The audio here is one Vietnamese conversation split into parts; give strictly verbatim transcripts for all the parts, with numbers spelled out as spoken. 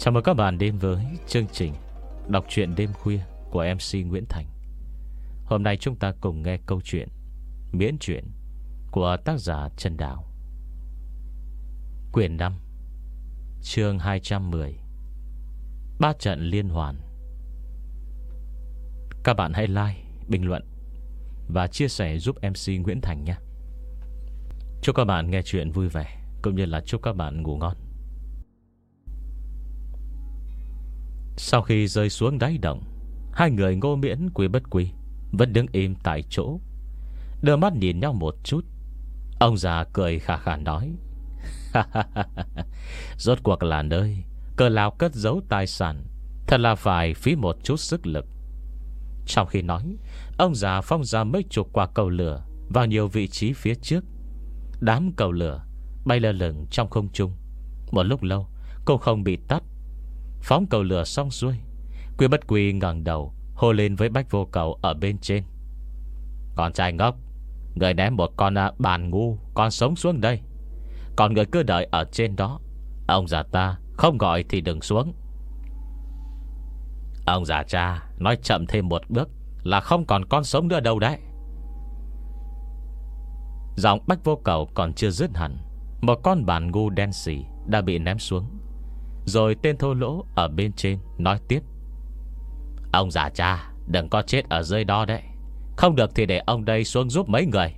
Chào mừng các bạn đến với chương trình đọc truyện đêm khuya của em xê Nguyễn Thành. Hôm nay chúng ta cùng nghe câu chuyện miễn truyện của tác giả Trần Đào. Quyển năm, chương hai trăm mười, Ba trận liên hoàn. Các bạn hãy like, bình luận và chia sẻ giúp em xê Nguyễn Thành nhé. Chúc các bạn nghe chuyện vui vẻ, cũng như là chúc các bạn ngủ ngon. Sau khi rơi xuống đáy động, hai người Ngô Miễn, Quý Bất Quy vẫn đứng im tại chỗ, đưa mắt nhìn nhau một chút. Ông già cười khà khà nói: Rốt cuộc là nơi Cờ Lào cất giấu tài sản, thật là phải phí một chút sức lực. Trong khi nói, ông già phong ra mấy chục quả cầu lửa vào nhiều vị trí phía trước. Đám cầu lửa bay lơ lửng trong không trung một lúc lâu cũng không bị tắt. Phóng cầu lửa xong xuôi, Quý Bất Quy ngẩng đầu hô lên với Bách Vô Cầu ở bên trên: Con trai ngốc, người ném một con bàn ngu con sống xuống đây, còn người cứ đợi ở trên đó. Ông già ta không gọi thì đừng xuống. Ông già cha nói chậm thêm một bước là không còn con sống nữa đâu đấy. Giọng Bách Vô Cầu còn chưa dứt hẳn, một con bàn ngu đen xì đã bị ném xuống. Rồi tên thô lỗ ở bên trên nói tiếp: Ông già cha đừng có chết ở dưới đó đấy, không được thì để ông đây xuống giúp mấy người.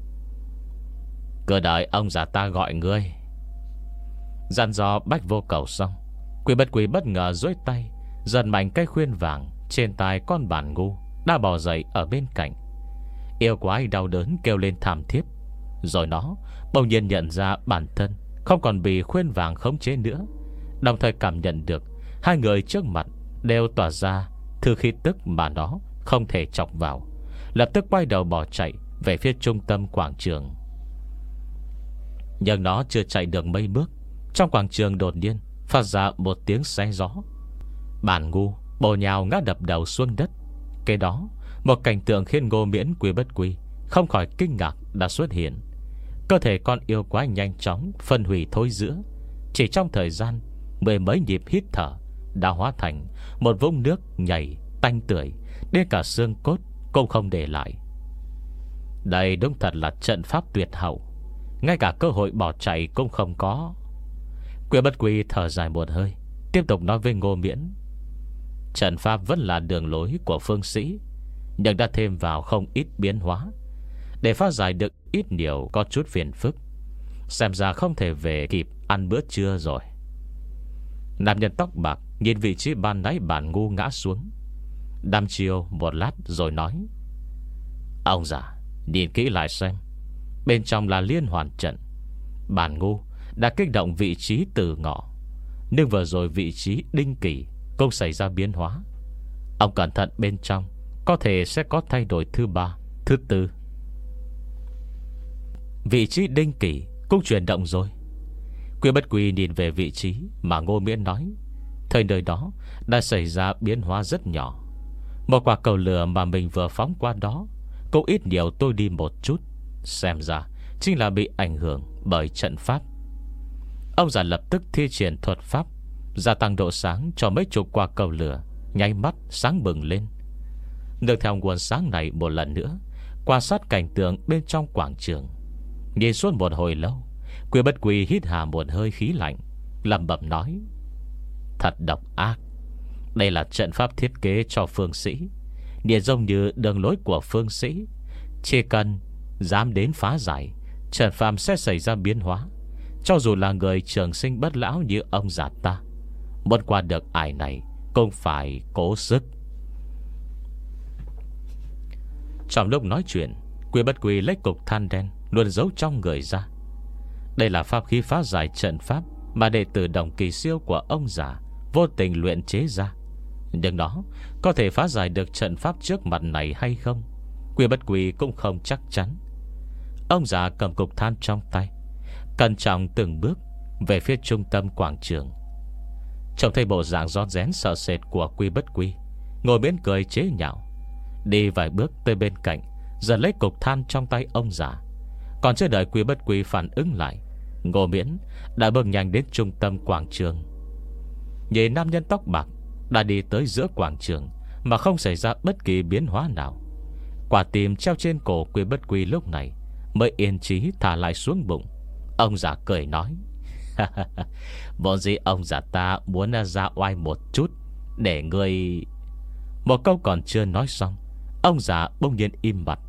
Cứ đợi ông già ta gọi ngươi. Dặn dò Bách Vô Cầu xong, Quý Bất Quy bất ngờ duỗi tay giật mạnh cây khuyên vàng trên tai con bàn ngu đã bò dậy ở bên cạnh. Yêu quái đau đớn kêu lên thảm thiết. Rồi nó bỗng nhiên nhận ra bản thân không còn bị khuyên vàng khống chế nữa, đồng thời cảm nhận được hai người trước mặt đều tỏa ra thứ khí tức mà nó không thể chọc vào. Lập tức quay đầu bỏ chạy về phía trung tâm quảng trường. Nhưng nó chưa chạy được mấy bước, trong quảng trường đột nhiên phát ra một tiếng xé gió. Bản ngu bổ nhào ngã đập đầu xuống đất. Kế đó, một cảnh tượng khiến Ngô Miễn, Quý Bất Quy không khỏi kinh ngạc đã xuất hiện. Cơ thể con yêu quái nhanh chóng phân hủy thối rữa. Chỉ trong thời gian mười mấy nhịp hít thở đã hóa thành một vũng nước nhầy tanh tưởi, đến cả xương cốt cũng không để lại. Đây đúng thật là trận pháp tuyệt hậu, ngay cả cơ hội bỏ chạy cũng không có. Quý Bất Quy thở dài một hơi, tiếp tục nói với Ngô Miễn: Trận pháp vẫn là đường lối của phương sĩ, nhưng đã thêm vào không ít biến hóa. Để phá giải được ít nhiều có chút phiền phức. Xem ra không thể về kịp ăn bữa trưa rồi. Nam nhân tóc bạc nhìn vị trí ban nãy bản ngu ngã xuống, đăm chiêu một lát rồi nói: Ông già, nhìn kỹ lại xem, bên trong là liên hoàn trận. Bản ngu đã kích động vị trí từ ngọ, nhưng vừa rồi vị trí đinh kỷ cũng xảy ra biến hóa. Ông cẩn thận bên trong, có thể sẽ có thay đổi thứ ba, thứ tư. Vị trí đinh kỷ cũng chuyển động rồi. Quý Bất Quy nhìn về vị trí mà Ngô Miễn nói. Thời nơi đó đã xảy ra biến hóa rất nhỏ. Một quả cầu lửa mà mình vừa phóng qua đó cũng ít nhiều tôi đi một chút. Xem ra chính là bị ảnh hưởng bởi trận pháp. Ông già lập tức thi triển thuật pháp, gia tăng độ sáng cho mấy chục quả cầu lửa, nháy mắt sáng bừng lên. Nương theo nguồn sáng này một lần nữa, quan sát cảnh tượng bên trong quảng trường. Nhìn suốt một hồi lâu, Quý Bất Quy hít hà một hơi khí lạnh, lẩm bẩm nói: Thật độc ác. Đây là trận pháp thiết kế cho phương sĩ, nhìn giống như đường lối của phương sĩ. Chỉ cần dám đến phá giải, trận pháp sẽ xảy ra biến hóa. Cho dù là người trường sinh bất lão như ông già ta, muốn qua được ải này cũng phải cố sức. Trong lúc nói chuyện, Quý Bất Quy lấy cục than đen luôn giấu trong người ra. Đây là pháp khí phá giải trận pháp mà đệ tử Đồng Kỳ Siêu của ông già vô tình luyện chế ra. Nhưng nó có thể phá giải được trận pháp trước mặt này hay không, Quý Bất Quy cũng không chắc chắn. Ông già cầm cục than trong tay, cẩn trọng từng bước về phía trung tâm quảng trường. Trông thấy bộ dạng rón rén sợ sệt của Quý Bất Quy, Ngô Miễn cười chế nhạo, đi vài bước tới bên cạnh, giật lấy cục than trong tay ông già. Còn chưa đợi Quý Bất Quy phản ứng lại, Ngô Miễn đã bước nhanh đến trung tâm quảng trường. Nhìn nam nhân tóc bạc đã đi tới giữa quảng trường mà không xảy ra bất kỳ biến hóa nào. Quả tim treo trên cổ Quy Bất Quy lúc này mới yên trí thả lại xuống bụng. Ông già cười nói: Vốn dĩ ông già ta muốn ra oai một chút để người... Một câu còn chưa nói xong, ông già bỗng nhiên im bặt.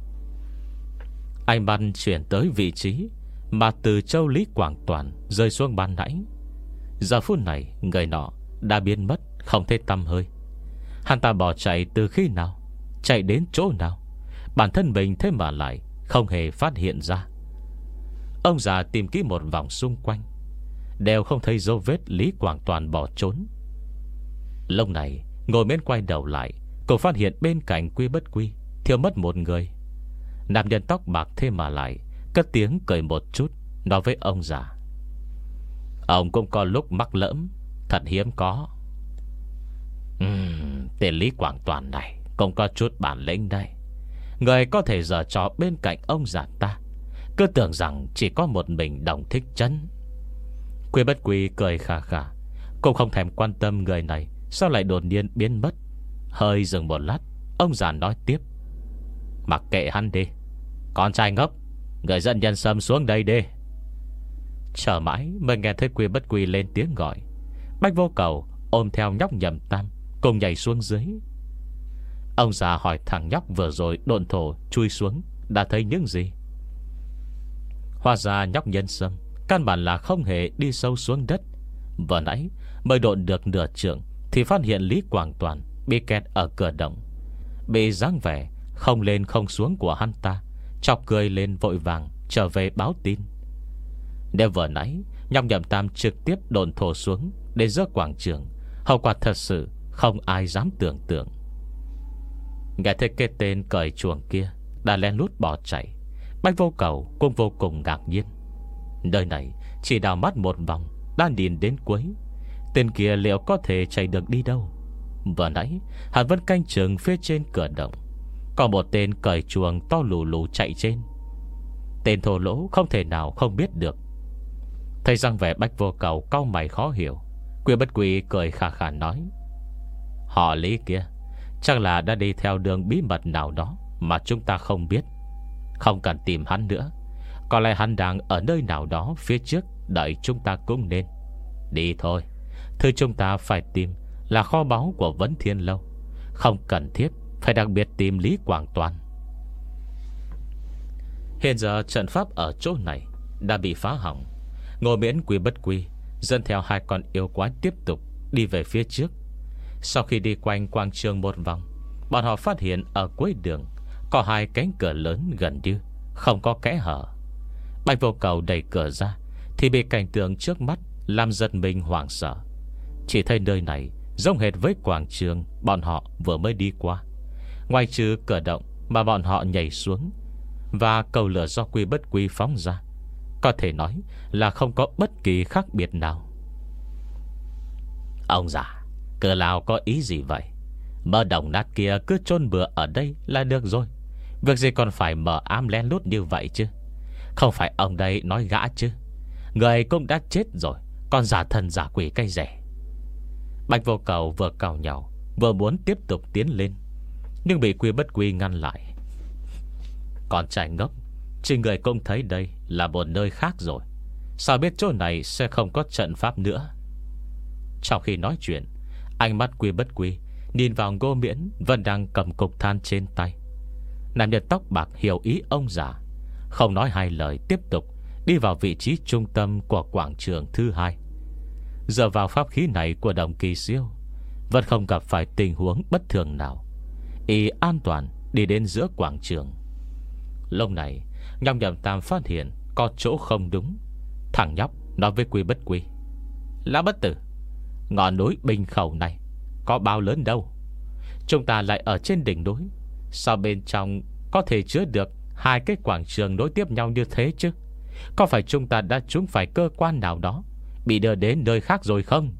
Ánh mắt chuyển tới vị trí mà từ châu Lý Quảng Toàn rơi xuống ban nãy. Giờ phút này người nọ đã biến mất không thấy tăm hơi. Hắn ta bỏ chạy từ khi nào, chạy đến chỗ nào, bản thân mình thế mà lại không hề phát hiện ra. Ông già tìm kỹ một vòng xung quanh, đều không thấy dấu vết Lý Quảng Toàn bỏ trốn. Lúc này ngồi bên quay đầu lại, cậu phát hiện bên cạnh Quy Bất Quy thiếu mất một người. Nam nhân tóc bạc thế mà lại cất tiếng cười một chút, nói với ông già: Ông cũng có lúc mắc lỡm, thật hiếm có. uhm, Tên Lý Quảng Toàn này cũng có chút bản lĩnh đây. Người có thể giở trò bên cạnh ông già ta, cứ tưởng rằng chỉ có một mình Đồng Thích Trấn. Quy Bất Quy cười khà khà, cũng không thèm quan tâm người này sao lại đột nhiên biến mất. Hơi dừng một lát, ông già nói tiếp: Mặc kệ hắn đi, con trai ngốc, người dẫn nhân sâm xuống đây đi. Chờ mãi mới nghe thấy Quy Bất Quy lên tiếng gọi. Bách Vô Cầu ôm theo nhóc Nhậm Tam cùng nhảy xuống dưới. Ông già hỏi thằng nhóc vừa rồi độn thổ chui xuống đã thấy những gì. Hóa ra nhóc nhân sâm căn bản là không hề đi sâu xuống đất. Vừa nãy mới độn được nửa trượng thì phát hiện Lý Quảng Toàn bị kẹt ở cửa động. Bị dáng vẻ không lên không xuống của hắn ta chọc cười lên, vội vàng trở về báo tin. Nếu vừa nãy nhóc Nhậm Tam trực tiếp độn thổ xuống để rớt quảng trường, hậu quả thật sự không ai dám tưởng tượng. Nghe thấy cái tên cởi chuồng kia đã lén lút bỏ chạy, Bách Vô Cầu cũng vô cùng ngạc nhiên. Nơi này chỉ đào mắt một vòng đã nhìn đến cuối. Tên kia liệu có thể chạy được đi đâu? Vừa nãy hắn vẫn canh chừng phía trên cửa động, có một tên cởi chuồng to lù lù chạy trên. Tên thô lỗ không thể nào không biết được. Thấy răng vẻ Bách Vô Cầu cau mày khó hiểu, Quy Bất Quy cười khà khà nói: Họ Lý kia chắc là đã đi theo đường bí mật nào đó mà chúng ta không biết. Không cần tìm hắn nữa, có lẽ hắn đang ở nơi nào đó phía trước đợi chúng ta cũng nên. Đi thôi. Thứ chúng ta phải tìm là kho báu của Vấn Thiên Lâu, không cần thiết phải đặc biệt tìm Lý Quảng Toàn. Hiện giờ trận pháp ở chỗ này đã bị phá hỏng. Ngô Miễn, Quy Bất Quy dẫn theo hai con yêu quái tiếp tục đi về phía trước. Sau khi đi quanh quảng trường một vòng, bọn họ phát hiện ở cuối đường có hai cánh cửa lớn gần như không có kẽ hở. Bạch Vô Cầu đẩy cửa ra thì bị cảnh tượng trước mắt làm giật mình hoảng sợ. Chỉ thấy nơi này giống hệt với quảng trường bọn họ vừa mới đi qua, ngoài trừ cửa động mà bọn họ nhảy xuống và cầu lửa do Quy Bất Quy phóng ra, có thể nói là không có bất kỳ khác biệt nào. Ông già, cửa lao có ý gì vậy? Mơ đồng nát kia cứ chôn bừa ở đây là được rồi, việc gì còn phải mở ám lén lút như vậy chứ? Không phải ông đây nói gã chứ? Người cũng đã chết rồi, còn giả thần giả quỷ cây rẻ. Bạch Vô Cầu vừa cào nhau vừa muốn tiếp tục tiến lên, nhưng bị Quy Bất Quy ngăn lại. Còn trai ngốc, chỉ người cũng thấy đây là một nơi khác rồi, sao biết chỗ này sẽ không có trận pháp nữa? Trong khi nói chuyện, ánh mắt Quy Bất Quy nhìn vào Ngô Miễn vẫn đang cầm cục than trên tay. Nam nhân tóc bạc hiểu ý ông già, không nói hai lời tiếp tục đi vào vị trí trung tâm của quảng trường thứ hai. Giờ vào pháp khí này của Đồng Kỳ Siêu vẫn không gặp phải tình huống bất thường nào, y an toàn đi đến giữa quảng trường. Lúc này nhóc Nhậm Tam phát hiện có chỗ không đúng. Thằng nhóc nói với Quy Bất Quy: Lão bất tử, ngọn núi Bình Khẩu này có bao lớn đâu, chúng ta lại ở trên đỉnh núi, sao bên trong có thể chứa được hai cái quảng trường nối tiếp nhau như thế chứ? Có phải chúng ta đã trúng phải cơ quan nào đó, bị đưa đến nơi khác rồi không?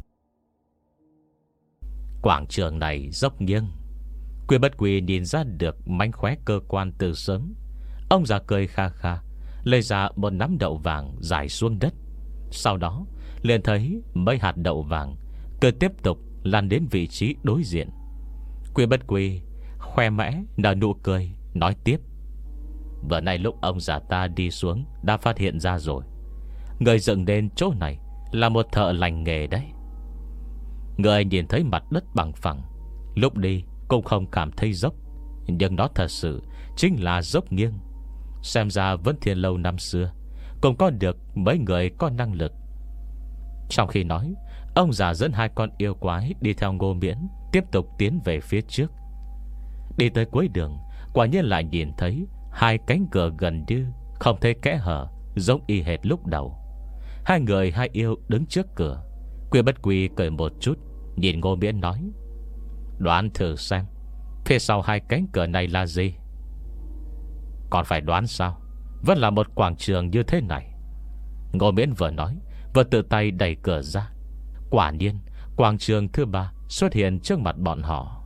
Quảng trường này dốc nghiêng. Quy Bất Quy nhìn ra được mánh khóe cơ quan từ sớm. Ông già cười kha kha, lấy ra một nắm đậu vàng rải xuống đất. Sau đó liền thấy mấy hạt đậu vàng cứ tiếp tục lan đến vị trí đối diện. Quy Bất Quy khoe mẽ nở nụ cười, nói tiếp: vừa nay lúc ông già ta đi xuống đã phát hiện ra rồi. Người dựng đến chỗ này là một thợ lành nghề đấy. Người nhìn thấy mặt đất bằng phẳng, lúc đi cũng không cảm thấy dốc, nhưng nó thật sự chính là dốc nghiêng. Xem ra Vấn Thiên Lâu năm xưa cũng có được mấy người có năng lực. Trong khi nói, ông già dẫn hai con yêu quái đi theo Ngô Miễn tiếp tục tiến về phía trước. Đi tới cuối đường, quả nhiên lại nhìn thấy hai cánh cửa gần như không thấy kẽ hở, giống y hệt lúc đầu. Hai người hai yêu đứng trước cửa. Quy Bất Quy cười một chút, nhìn Ngô Miễn nói: đoán thử xem phía sau hai cánh cửa này là gì. Còn phải đoán sao? Vẫn là một quảng trường như thế này. Ngô Miễn vừa nói vừa tự tay đẩy cửa ra. Quả nhiên quảng trường thứ ba xuất hiện trước mặt bọn họ.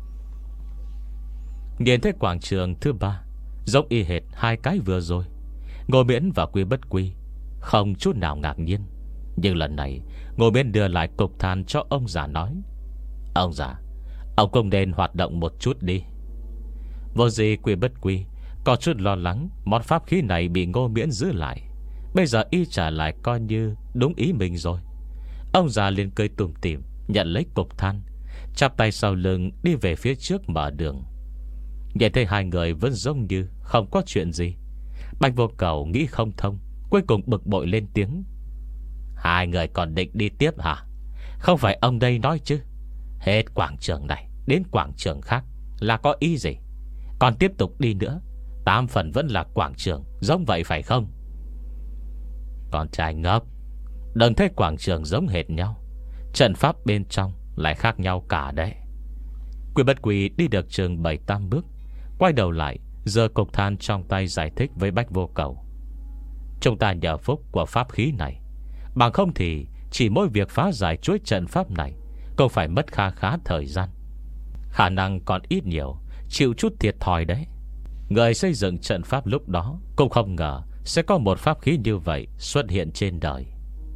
Nhìn thấy quảng trường thứ ba giống y hệt hai cái vừa rồi, Ngô Miễn và Quy Bất Quy không chút nào ngạc nhiên. Nhưng lần này Ngô Miễn đưa lại cục than cho ông già, nói: ông già, ông cũng nên hoạt động một chút đi. Vô gì Quy Bất Quy có chút lo lắng món pháp khí này bị Ngô Miễn giữ lại. Bây giờ y trả lại coi như đúng ý mình rồi. Ông già liền cười tủm tỉm nhận lấy cục than, chắp tay sau lưng đi về phía trước mở đường. Nhìn thấy hai người vẫn giống như không có chuyện gì, Bạch Vô Cầu nghĩ không thông, cuối cùng bực bội lên tiếng: hai người còn định đi tiếp hả? Không phải ông đây nói chứ, hết quảng trường này đến quảng trường khác là có ý gì? Còn tiếp tục đi nữa, tám phần vẫn là quảng trường giống vậy phải không? Con trai ngốc, đừng thấy quảng trường giống hệt nhau, trận pháp bên trong lại khác nhau cả đấy. Quy Bất Quy đi được chừng bảy tám bước, quay đầu lại giơ cục than trong tay giải thích với Bách Vô Cầu: chúng ta nhờ phúc của pháp khí này, bằng không thì chỉ mỗi việc phá giải chuỗi trận pháp này cũng phải mất kha khá thời gian. Khả năng còn ít nhiều chịu chút thiệt thòi đấy. Người xây dựng trận pháp lúc đó cũng không ngờ sẽ có một pháp khí như vậy xuất hiện trên đời.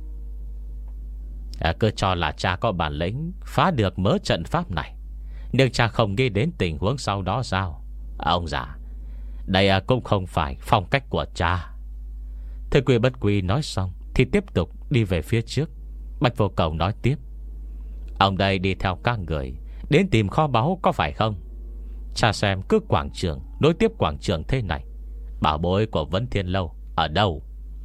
à, Cứ cho là cha có bản lĩnh phá được mớ trận pháp này, nhưng cha không nghĩ đến tình huống sau đó sao? à, Ông già, đây à, cũng không phải phong cách của cha. Thế Quy Bất Quy nói xong thì tiếp tục đi về phía trước. Bạch Vô Cầu nói tiếp: ông đây đi theo các người đến tìm kho báu có phải không? Cha xem cứ quảng trường nối tiếp quảng trường thế này, bảo bối của Vấn Thiên Lâu ở đâu?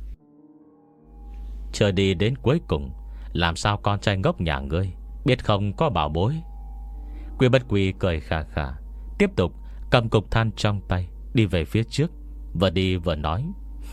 Chờ đi đến cuối cùng, làm sao con trai ngốc nhà ngươi biết không có bảo bối? Quy Bất Quy cười khà khà, tiếp tục cầm cục than trong tay đi về phía trước, vừa đi vừa nói: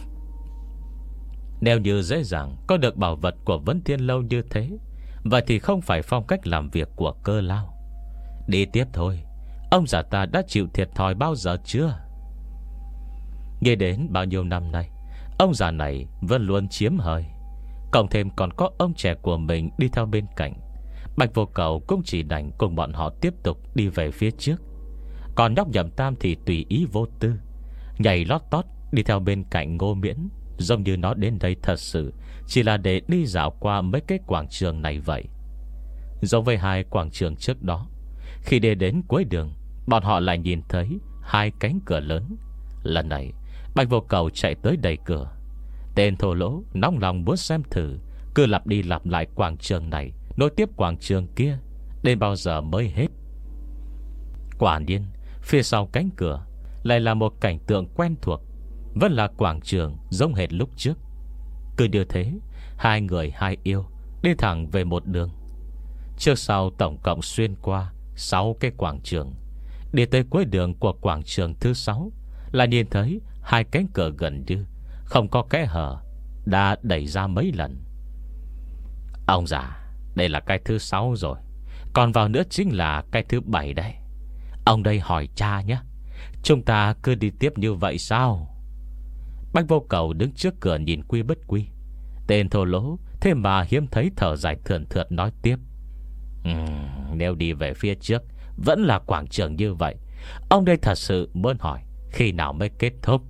nếu như dễ dàng có được bảo vật của Vấn Thiên Lâu như thế, vậy thì không phải phong cách làm việc của Cơ Lao. Đi tiếp thôi, ông già ta đã chịu thiệt thòi bao giờ chưa? Nghe đến bao nhiêu năm nay, ông già này vẫn luôn chiếm hời, cộng thêm còn có ông trẻ của mình đi theo bên cạnh. Bạch Vô Cầu cũng chỉ đành cùng bọn họ tiếp tục đi về phía trước. Còn nhóc Nhậm Tam thì tùy ý vô tư, nhảy lót tót đi theo bên cạnh Ngô Miễn, giống như nó đến đây thật sự chỉ là để đi dạo qua mấy cái quảng trường này vậy. Giống với hai quảng trường trước đó, khi đi đến cuối đường, bọn họ lại nhìn thấy hai cánh cửa lớn. Lần này Bạch Vô Cầu chạy tới đẩy cửa. Tên thô lỗ nóng lòng muốn xem thử, cứ lặp đi lặp lại quảng trường này nối tiếp quảng trường kia đến bao giờ mới hết. Quả nhiên phía sau cánh cửa lại là một cảnh tượng quen thuộc, vẫn là quảng trường giống hệt lúc trước. Cứ như thế, hai người hai yêu đi thẳng về một đường. Trước sau tổng cộng xuyên qua sáu cái quảng trường. Đi tới cuối đường của quảng trường thứ sáu là nhìn thấy hai cánh cửa gần như không có kẽ hở, đã đẩy ra mấy lần. Ông già, đây là cái thứ sáu rồi, còn vào nữa chính là cái thứ bảy đây. Ông đây hỏi cha nhé, chúng ta cứ đi tiếp như vậy sao? Bạch Vô Cầu đứng trước cửa nhìn Quy Bất Quy. Tên thô lỗ thế mà hiếm thấy thở dài thườn thượt nói tiếp: uhm, nếu đi về phía trước vẫn là quảng trường như vậy, ông đây thật sự muốn hỏi khi nào mới kết thúc.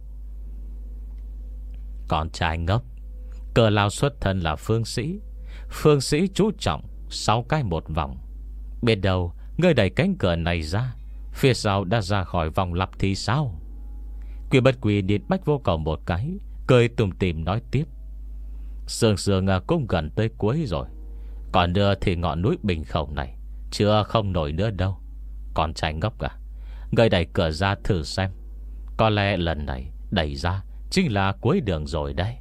Con trai ngốc, Cờ Lao xuất thân là phương sĩ. Phương sĩ chú trọng sáu cái một vòng. Biết đâu người đẩy cánh cửa này ra, phía sau đã ra khỏi vòng lặp thì sao? Quy Bất Quy nhìn Bách Vô Cầu một cái, cười tủm tỉm nói tiếp: Sương sương cũng gần tới cuối rồi, còn nữa thì ngọn núi Bình Khẩu này chưa không nổi nữa đâu. Còn trai ngốc à, người đẩy cửa ra thử xem. Có lẽ lần này đẩy ra chính là cuối đường rồi đấy.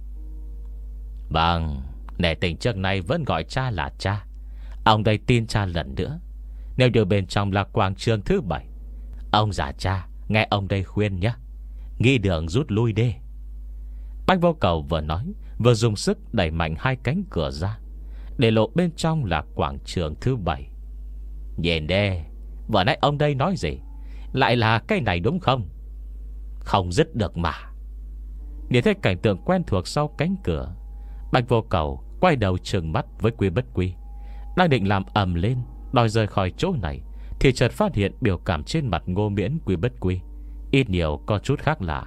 Bằng nể tình trước này vẫn gọi cha là cha, ông đây tin cha lần nữa. Nếu như bên trong là quảng trường thứ bảy, ông già cha nghe ông đây khuyên nhé, nghĩ đường rút lui đi. Bách Vô Cầu vừa nói vừa dùng sức đẩy mạnh hai cánh cửa ra, để lộ bên trong là quảng trường thứ bảy. Nhìn đê, vừa nãy ông đây nói gì, lại là cái này đúng không? Không dứt được mà. Nhìn thấy cảnh tượng quen thuộc sau cánh cửa, Bách Vô Cầu quay đầu trừng mắt với Quy Bất Quy, đang định làm ầm lên đòi rời khỏi chỗ này, thì chợt phát hiện biểu cảm trên mặt Ngô Miễn Quy Bất Quy ít nhiều có chút khác lạ.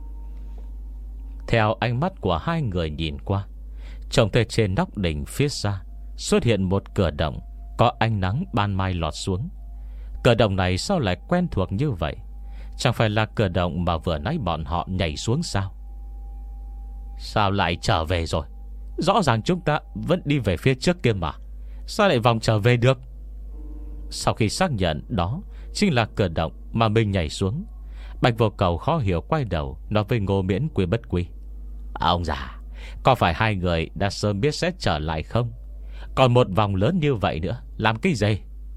Theo ánh mắt của hai người nhìn qua, trông thấy trên nóc đỉnh phía xa xuất hiện một cửa động, có ánh nắng ban mai lọt xuống. Cửa động này sao lại quen thuộc như vậy? Chẳng phải là cửa động mà vừa nãy bọn họ nhảy xuống sao? Sao lại trở về rồi? Rõ ràng chúng ta vẫn đi về phía trước kia mà, sao lại vòng trở về được? Sau khi xác nhận đó chính là cửa động mà mình nhảy xuống, Bạch Vô Cầu khó hiểu quay đầu nói với Ngô Miễn Quy Bất Quy: Ông già, có phải hai người đã sớm biết sẽ trở lại không? Còn một vòng lớn như vậy nữa làm cái gì?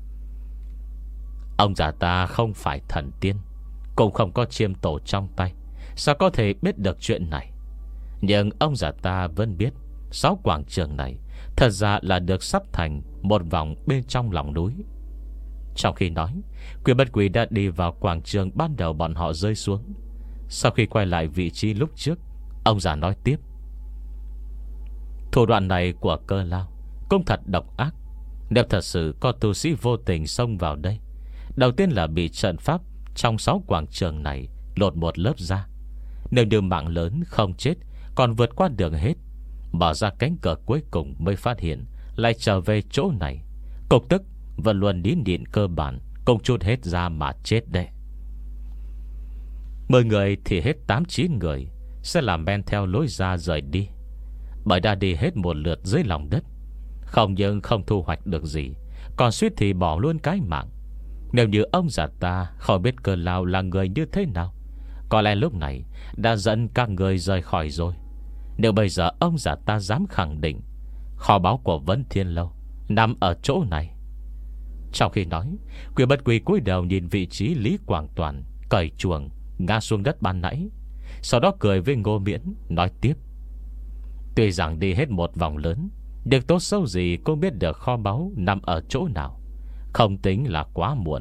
Ông già ta không phải thần tiên, cũng không có chiêm tổ trong tay, sao có thể biết được chuyện này? Nhưng ông già ta vẫn biết sáu quảng trường này thật ra là được sắp thành một vòng bên trong lòng núi. Trong khi nói, Quy Bất Quy đã đi vào quảng trường ban đầu bọn họ rơi xuống. Sau khi quay lại vị trí lúc trước, ông già nói tiếp: Thủ đoạn này của Cơ Lao cũng thật độc ác. Nếu thật sự có tu sĩ vô tình xông vào đây, đầu tiên là bị trận pháp trong sáu quảng trường này lột một lớp ra. Nếu như mạng lớn không chết, còn vượt qua đường hết, bỏ ra cánh cửa cuối cùng mới phát hiện lại trở về chỗ này, cục tức vẫn luôn nín nhịn cơ bản cũng chút hết ra mà chết đấy. Mười người thì hết tám chín người sẽ làm men theo lối ra rời đi, bởi đã đi hết một lượt dưới lòng đất, không những không thu hoạch được gì, còn suýt thì bỏ luôn cái mạng. Nếu như ông già ta không biết Cơ Lao là người như thế nào, có lẽ lúc này đã dẫn các người rời khỏi rồi. Nếu bây giờ ông già ta dám khẳng định kho báu của Vấn Thiên Lâu nằm ở chỗ này. Trong khi nói, Quy Bất Quy cúi đầu nhìn vị trí Lý Quảng Toàn cởi chuồng ngã xuống đất ban nãy, sau đó cười với Ngô Miễn nói tiếp: Tuy rằng đi hết một vòng lớn, nhưng tốt xấu gì cũng biết được kho báu nằm ở chỗ nào, không tính là quá muộn.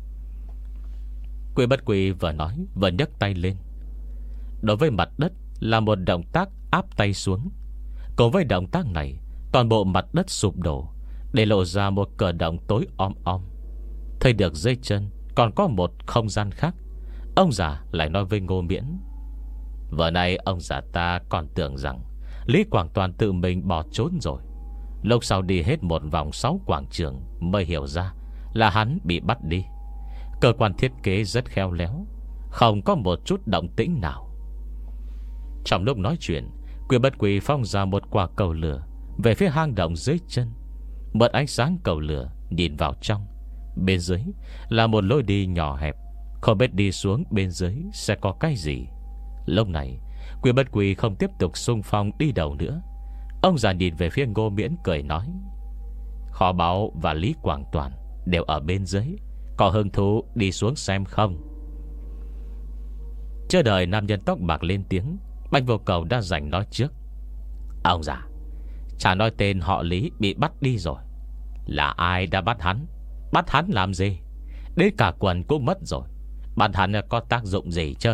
Quy Bất Quy vừa nói vừa nhấc tay lên. Đối với mặt đất là một động tác áp tay xuống. Cùng với động tác này, toàn bộ mặt đất sụp đổ, để lộ ra một cửa động tối om om. Thấy được dưới chân còn có một không gian khác, ông già lại nói với Ngô Miễn: Vừa nay ông già ta còn tưởng rằng Lý Quảng Toàn tự mình bỏ trốn rồi. Lúc sau đi hết một vòng sáu quảng trường mới hiểu ra là hắn bị bắt đi. Cơ quan thiết kế rất khéo léo, không có một chút động tĩnh nào. Trong lúc nói chuyện, Quy Bất Quy phong ra một quả cầu lửa về phía hang động dưới chân. Bật ánh sáng cầu lửa nhìn vào trong. Bên dưới là một lối đi nhỏ hẹp, không biết đi xuống bên dưới sẽ có cái gì. Lúc này Quy Bất Quy không tiếp tục xung phong đi đầu nữa. Ông già nhìn về phía Ngô Miễn cười nói: Kho báu và Lý Quảng Toàn đều ở bên dưới, có hứng thú đi xuống xem không? Chờ đợi nam nhân tóc bạc lên tiếng, Bạch Vô Cầu đã giành nói trước: Ông già, chả nói tên họ Lý bị bắt đi rồi. Là ai đã bắt hắn? Bắt hắn làm gì? Đến cả quần cũng mất rồi, bắt hắn có tác dụng gì chứ?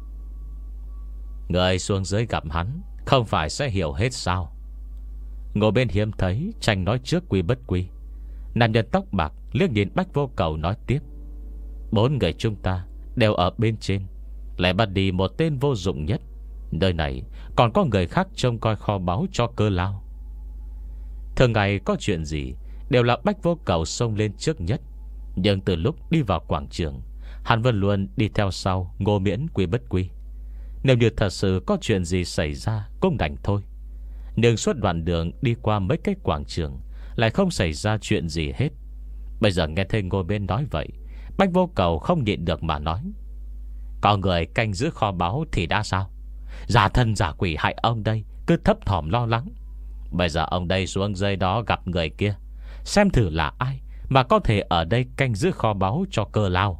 Người xuống dưới gặp hắn không phải sẽ hiểu hết sao? Ngồi bên hiếm thấy tranh nói trước Quy Bất Quy. Nam nhân tóc bạc liếc nhìn Bách Vô Cầu nói tiếp: Bốn người chúng ta đều ở bên trên, lại bắt đi một tên vô dụng nhất. Nơi này còn có người khác trông coi kho báu cho Cơ Lao. Thường ngày có chuyện gì đều là Bách Vô Cầu xông lên trước nhất. Nhưng từ lúc đi vào quảng trường, hắn vẫn luôn đi theo sau Ngô Miễn Quy Bất Quy. Nếu như thật sự có chuyện gì xảy ra cũng đành thôi. Nhưng suốt đoạn đường đi qua mấy cái quảng trường lại không xảy ra chuyện gì hết. Bây giờ nghe thấy Ngô Miễn nói vậy, Bách Vô Cầu không nhịn được mà nói: có người canh giữ kho báu thì đã sao? Giả thân giả quỷ hại ông đây cứ thấp thỏm lo lắng. Bây giờ ông đây xuống dưới đó gặp người kia, xem thử là ai mà có thể ở đây canh giữ kho báu cho Cơ Lao.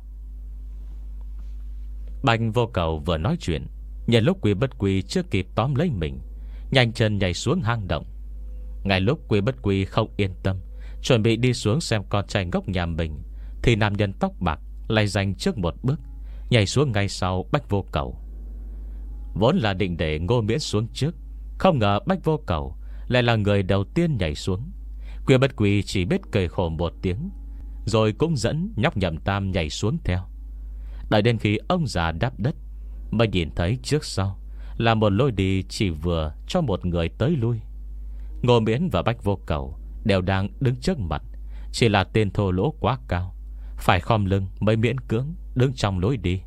Bách Vô Cầu vừa nói chuyện, nhân lúc Quy Bất Quy chưa kịp tóm lấy mình, nhanh chân nhảy xuống hang động. Ngay lúc Quy Bất Quy không yên tâm, chuẩn bị đi xuống xem con trai ngốc nhà mình, thì nam nhân tóc bạc lại giành trước một bước, nhảy xuống ngay sau Bách Vô Cầu. Vốn là định để Ngô Miễn xuống trước, không ngờ Bách Vô Cầu lại là người đầu tiên nhảy xuống. Quy Bất Quy chỉ biết cười khổ một tiếng, rồi cũng dẫn nhóc Nhậm Tam nhảy xuống theo. Đợi đến khi ông già đáp đất, mới nhìn thấy trước sau là một lối đi chỉ vừa cho một người tới lui. Ngô Miễn và Bách Vô Cầu đều đang đứng trước mặt, chỉ là tên thô lỗ quá cao, phải khom lưng mới miễn cưỡng đứng trong lối đi.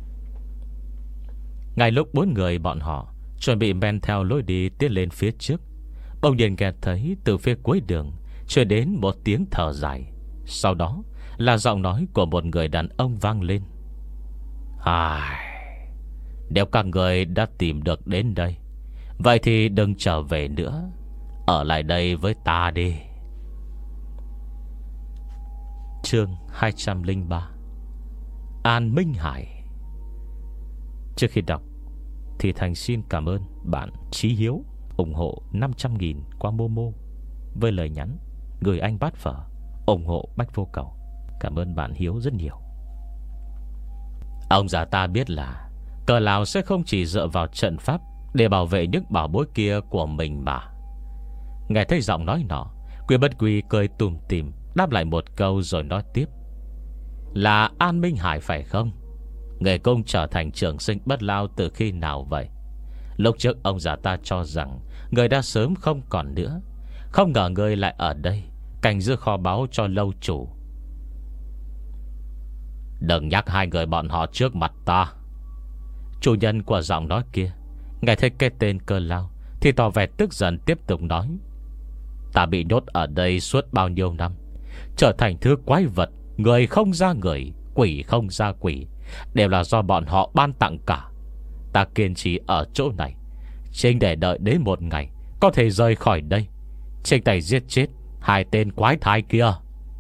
Ngay lúc bốn người bọn họ chuẩn bị men theo lối đi tiến lên phía trước, bỗng nhiên nghe thấy từ phía cuối đường truyền đến một tiếng thở dài. Sau đó là giọng nói của một người đàn ông vang lên: Ai... nếu các người đã tìm được đến đây, vậy thì đừng trở về nữa, ở lại đây với ta đi. Chương hai trăm lẻ ba, An Minh Hải. Trước khi đọc thì Thành xin cảm ơn bạn Chí Hiếu ủng hộ năm trăm nghìn qua Momo với lời nhắn gửi anh bát phở ủng hộ Bách Vô Cầu. Cảm ơn bạn Hiếu rất nhiều. Ông già ta biết là Cờ Lào sẽ không chỉ dựa vào trận pháp để bảo vệ những bảo bối kia của mình mà. Nghe thấy giọng nói nọ, Quy Bất Quy cười tùm tìm đáp lại một câu rồi nói tiếp: Là An Minh Hải phải không? Người công trở thành trường sinh bất lao từ khi nào vậy? Lúc trước ông già ta cho rằng người đã sớm không còn nữa, không ngờ người lại ở đây canh giữ kho báu cho lâu chủ. Đừng nhắc hai người bọn họ trước mặt ta. Chủ nhân của giọng nói kia nghe thấy cái tên Cơ Lao thì tỏ vẻ tức giận tiếp tục nói: Ta bị nhốt ở đây suốt bao nhiêu năm, trở thành thứ quái vật, người không ra người, quỷ không ra quỷ, đều là do bọn họ ban tặng cả. Ta kiên trì ở chỗ này chính để đợi đến một ngày có thể rời khỏi đây, tranh tay giết chết hai tên quái thai kia.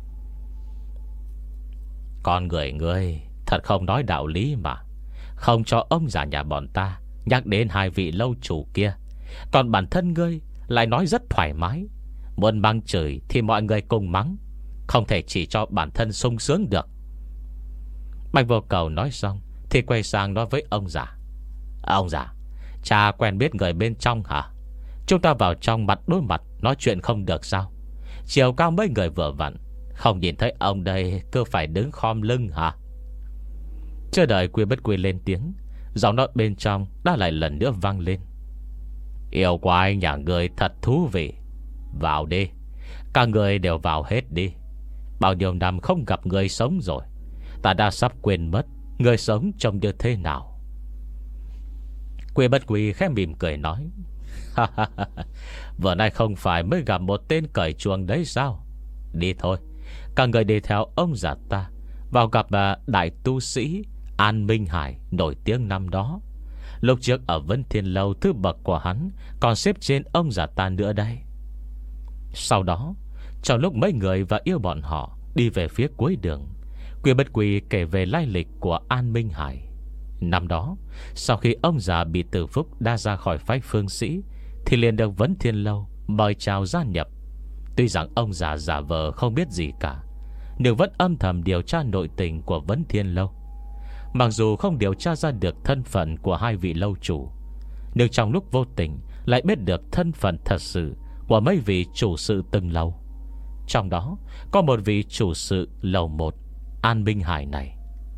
Con người ngươi thật không nói đạo lý mà, không cho ông già nhà bọn ta nhắc đến hai vị lâu chủ kia, còn bản thân ngươi lại nói rất thoải mái. Muốn mắng chửi thì mọi người cùng mắng, không thể chỉ cho bản thân sung sướng được. Bạch Vô Cầu nói xong thì quay sang nói với ông già: Ông già, cha quen biết người bên trong hả? Chúng ta vào trong mặt đối mặt nói chuyện không được sao? Chiều cao mấy người vừa vặn, không nhìn thấy ông đây cứ phải đứng khom lưng hả? Chưa đợi Quy Bất Quy lên tiếng, giọng nói bên trong đã lại lần nữa vang lên: Yêu quái nhà người thật thú vị. Vào đi, các người đều vào hết đi. Bao nhiêu năm không gặp người sống rồi, ta đã sắp quên mất người sống trông như thế nào. Quy Bất Quy khẽ mỉm cười nói: Vừa nay không phải mới gặp một tên cởi chuồng đấy sao? Đi thôi, các người đi theo ông già ta vào gặp đại tu sĩ An Minh Hải nổi tiếng năm đó. Lúc trước ở Vân Thiên Lâu, thứ bậc của hắn còn xếp trên ông già ta nữa đây. Sau đó, trong lúc mấy người và yêu bọn họ đi về phía cuối đường, Quy Bất Quy kể về lai lịch của An Minh Hải. Năm đó, sau khi ông già bị Từ Phúc đa ra khỏi phái Phương Sĩ, thì liền được Vân Thiên Lâu mời chào gia nhập. Tuy rằng ông già giả vờ không biết gì cả, nhưng vẫn âm thầm điều tra nội tình của Vân Thiên Lâu. Mặc dù không điều tra ra được thân phận của hai vị lâu chủ, nhưng trong lúc vô tình lại biết được thân phận thật sự của mấy vị chủ sự từng lâu. Trong đó có một vị chủ sự lầu một An Minh Hải này.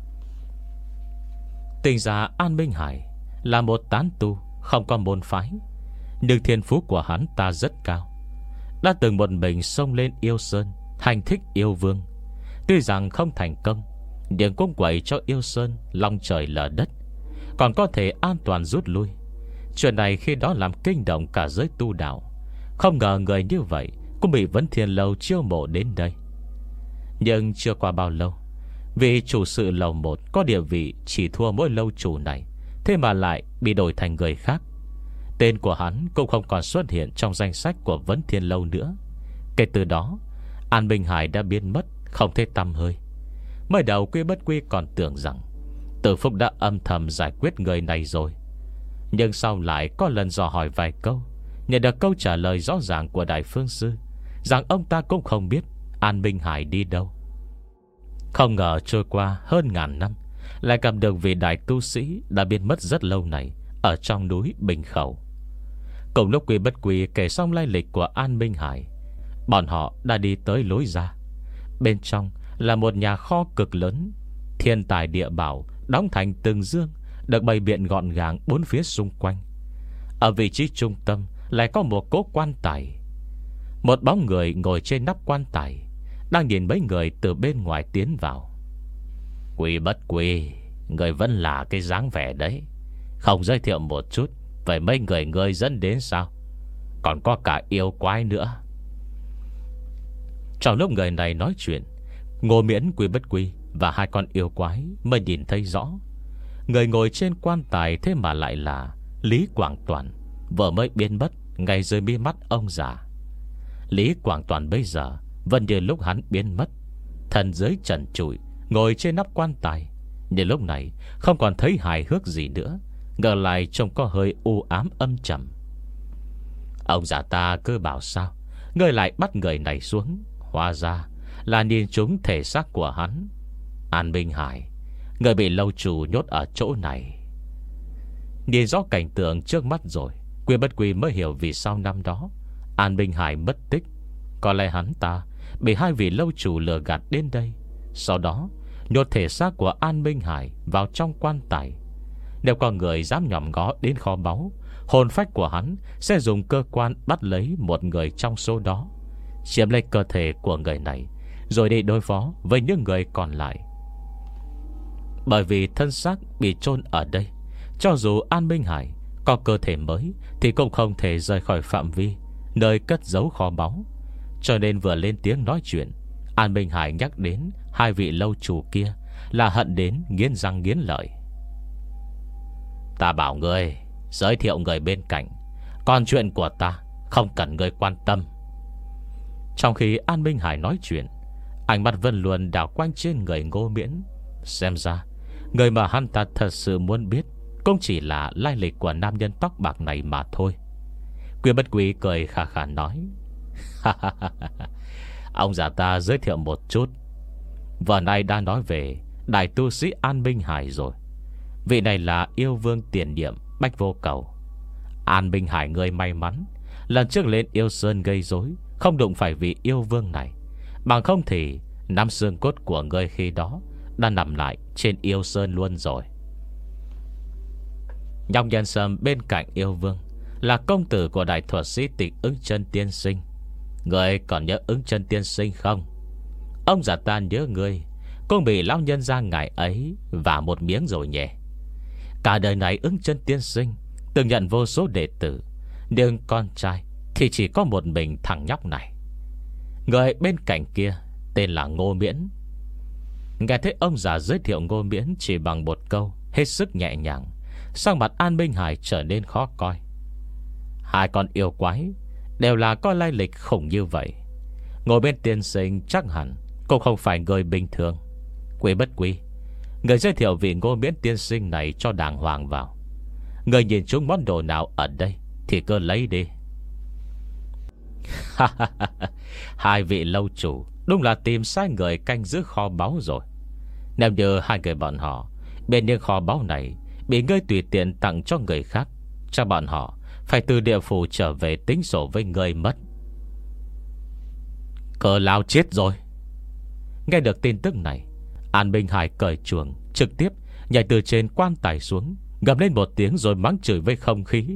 Tình ra An Minh Hải là một tán tu không có môn phái, nhưng thiên phú của hắn ta rất cao, đã từng một mình xông lên yêu sơn, hành thích yêu vương. Tuy rằng không thành công, nhưng cũng quậy cho yêu sơn long trời lở đất, còn có thể an toàn rút lui. Chuyện này khi đó làm kinh động cả giới tu đạo. Không ngờ người như vậy cũng bị Vấn Thiên Lâu chiêu mộ đến đây. Nhưng chưa qua bao lâu, vị chủ sự lầu một có địa vị chỉ thua mỗi lâu chủ này, thế mà lại bị đổi thành người khác. Tên của hắn cũng không còn xuất hiện trong danh sách của Vấn Thiên Lâu nữa. Kể từ đó, An Minh Hải đã biến mất, không thấy tăm hơi. Mới đầu Quy Bất Quy còn tưởng rằng Tử Phúc đã âm thầm giải quyết người này rồi, nhưng sau lại có lần dò hỏi vài câu, nhận được câu trả lời rõ ràng của Đại Phương Sư rằng ông ta cũng không biết An Minh Hải đi đâu. Không ngờ trôi qua hơn ngàn năm, lại gặp được vị đại tu sĩ đã biến mất rất lâu này ở trong núi Bình Khẩu. Cùng lúc Quy Bất Quy kể xong lai lịch của An Minh Hải, bọn họ đã đi tới lối ra. Bên trong là một nhà kho cực lớn, thiên tài địa bảo đóng thành từng dương, được bày biện gọn gàng bốn phía xung quanh. Ở vị trí trung tâm lại có một cố quan tài. Một bóng người ngồi trên nắp quan tài, đang nhìn mấy người từ bên ngoài tiến vào. Quy Bất Quy, người vẫn là cái dáng vẻ đấy, không giới thiệu một chút về mấy người ngươi dẫn đến sao? Còn có cả yêu quái nữa. Trong lúc người này nói chuyện, Ngô Miễn, Quy Bất Quy và hai con yêu quái mới nhìn thấy rõ. Người ngồi trên quan tài thế mà lại là Lý Quảng Toàn, vừa mới biến mất ngay dưới mi mắt ông già. Lý Quảng Toàn bây giờ vẫn như lúc hắn biến mất, thân dưới trần trụi, ngồi trên nắp quan tài. Nhưng lúc này không còn thấy hài hước gì nữa, ngờ lại trông có hơi u ám âm trầm. Ông già ta cứ bảo sao ngươi lại bắt người này xuống, hóa ra là nhìn trúng thể xác của hắn. An Minh Hải, người bị lâu chủ nhốt ở chỗ này. Nhìn rõ cảnh tượng trước mắt rồi, Quy Bất Quy mới hiểu vì sao năm đó An Minh Hải mất tích. Có lẽ hắn ta bị hai vị lâu chủ lừa gạt đến đây, sau đó nhốt thể xác của An Minh Hải vào trong quan tài. Nếu có người dám nhòm ngó đến kho báu, hồn phách của hắn sẽ dùng cơ quan bắt lấy một người trong số đó, chiếm lấy cơ thể của người này, rồi đi đối phó với những người còn lại. Bởi vì thân xác bị chôn ở đây, cho dù An Minh Hải có cơ thể mới thì cũng không thể rời khỏi phạm vi nơi cất giấu kho báu. Cho nên vừa lên tiếng nói chuyện, An Minh Hải nhắc đến hai vị lâu chủ kia là hận đến nghiến răng nghiến lợi. Ta bảo ngươi giới thiệu người bên cạnh, còn chuyện của ta không cần ngươi quan tâm. Trong khi An Minh Hải nói chuyện, ánh mắt Vân Luân đảo quanh trên người Ngô Miễn. Xem ra người mà hắn ta thật sự muốn biết cũng chỉ là lai lịch của nam nhân tóc bạc này mà thôi. Quy Bất Quy cười khà khà nói: Ông già ta giới thiệu một chút. Vừa nay đã nói về đại tu sĩ An Minh Hải rồi. Vị này là yêu vương tiền nhiệm Bách Vô Cầu. An Minh Hải người may mắn, lần trước lên yêu sơn gây rối, không đụng phải vị yêu vương này. Bằng không thì năm xương cốt của người khi đó đã nằm lại trên yêu sơn luôn rồi. Nhong Nhân Sâm bên cạnh yêu vương là công tử của đại thuật sĩ Tịch Ứng Chân tiên sinh. Người còn nhớ Ứng Chân tiên sinh không? Ông già ta nhớ người cũng bị lão nhân gia ngài ấy vả một miếng rồi nhỉ. Cả đời này Ứng Chân tiên sinh từng nhận vô số đệ tử, nhưng con trai thì chỉ có một mình thằng nhóc này. Người bên cạnh kia tên là Ngô Miễn. Nghe thấy ông già giới thiệu Ngô Miễn chỉ bằng một câu hết sức nhẹ nhàng, sắc mặt An Minh Hải trở nên khó coi. Hai con yêu quái đều là có lai lịch khủng như vậy, ngồi bên tiên sinh chắc hẳn cũng không phải người bình thường. Quy Bất Quy, người giới thiệu vị Ngô Miễn tiên sinh này cho đàng hoàng vào. Người nhìn chúng món đồ nào ở đây thì cứ lấy đi. Hai vị lâu chủ đúng là tìm sai người canh giữ kho báu rồi. Nếu như hai người bọn họ bên những kho báu này bị ngươi tùy tiện tặng cho người khác, cho bọn họ phải từ địa phủ trở về tính sổ với ngươi mất. Cờ lao chết rồi. Nghe được tin tức này, An Minh Hải cởi chuồng, trực tiếp nhảy từ trên quan tài xuống, gầm lên một tiếng rồi mắng chửi với không khí: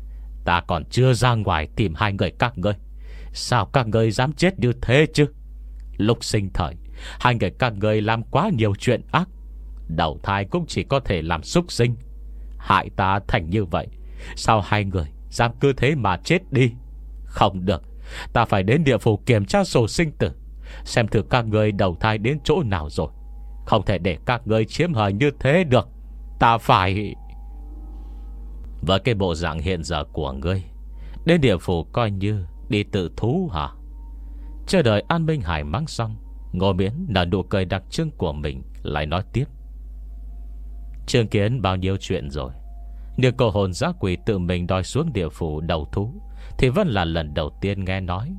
Ta còn chưa ra ngoài tìm hai người các ngươi, sao các ngươi dám chết như thế chứ? Lúc sinh thời, hai người các người làm quá nhiều chuyện ác. Đầu thai cũng chỉ có thể làm súc sinh, hại ta thành như vậy. Sao hai người dám cứ thế mà chết đi? Không được, ta phải đến địa phủ kiểm tra sổ sinh tử, xem thử các người đầu thai đến chỗ nào rồi. Không thể để các người chiếm hời như thế được. Ta phải... Với cái bộ dạng hiện giờ của ngươi, đến địa phủ coi như đi tự thú hả? Chờ đợi An Minh Hải mắng xong, Ngô Miễn nở nụ cười đặc trưng của mình, lại nói tiếp. Chứng kiến bao nhiêu chuyện rồi, nhưng cô hồn dã quỷ tự mình đòi xuống địa phủ đầu thú thì vẫn là lần đầu tiên nghe nói.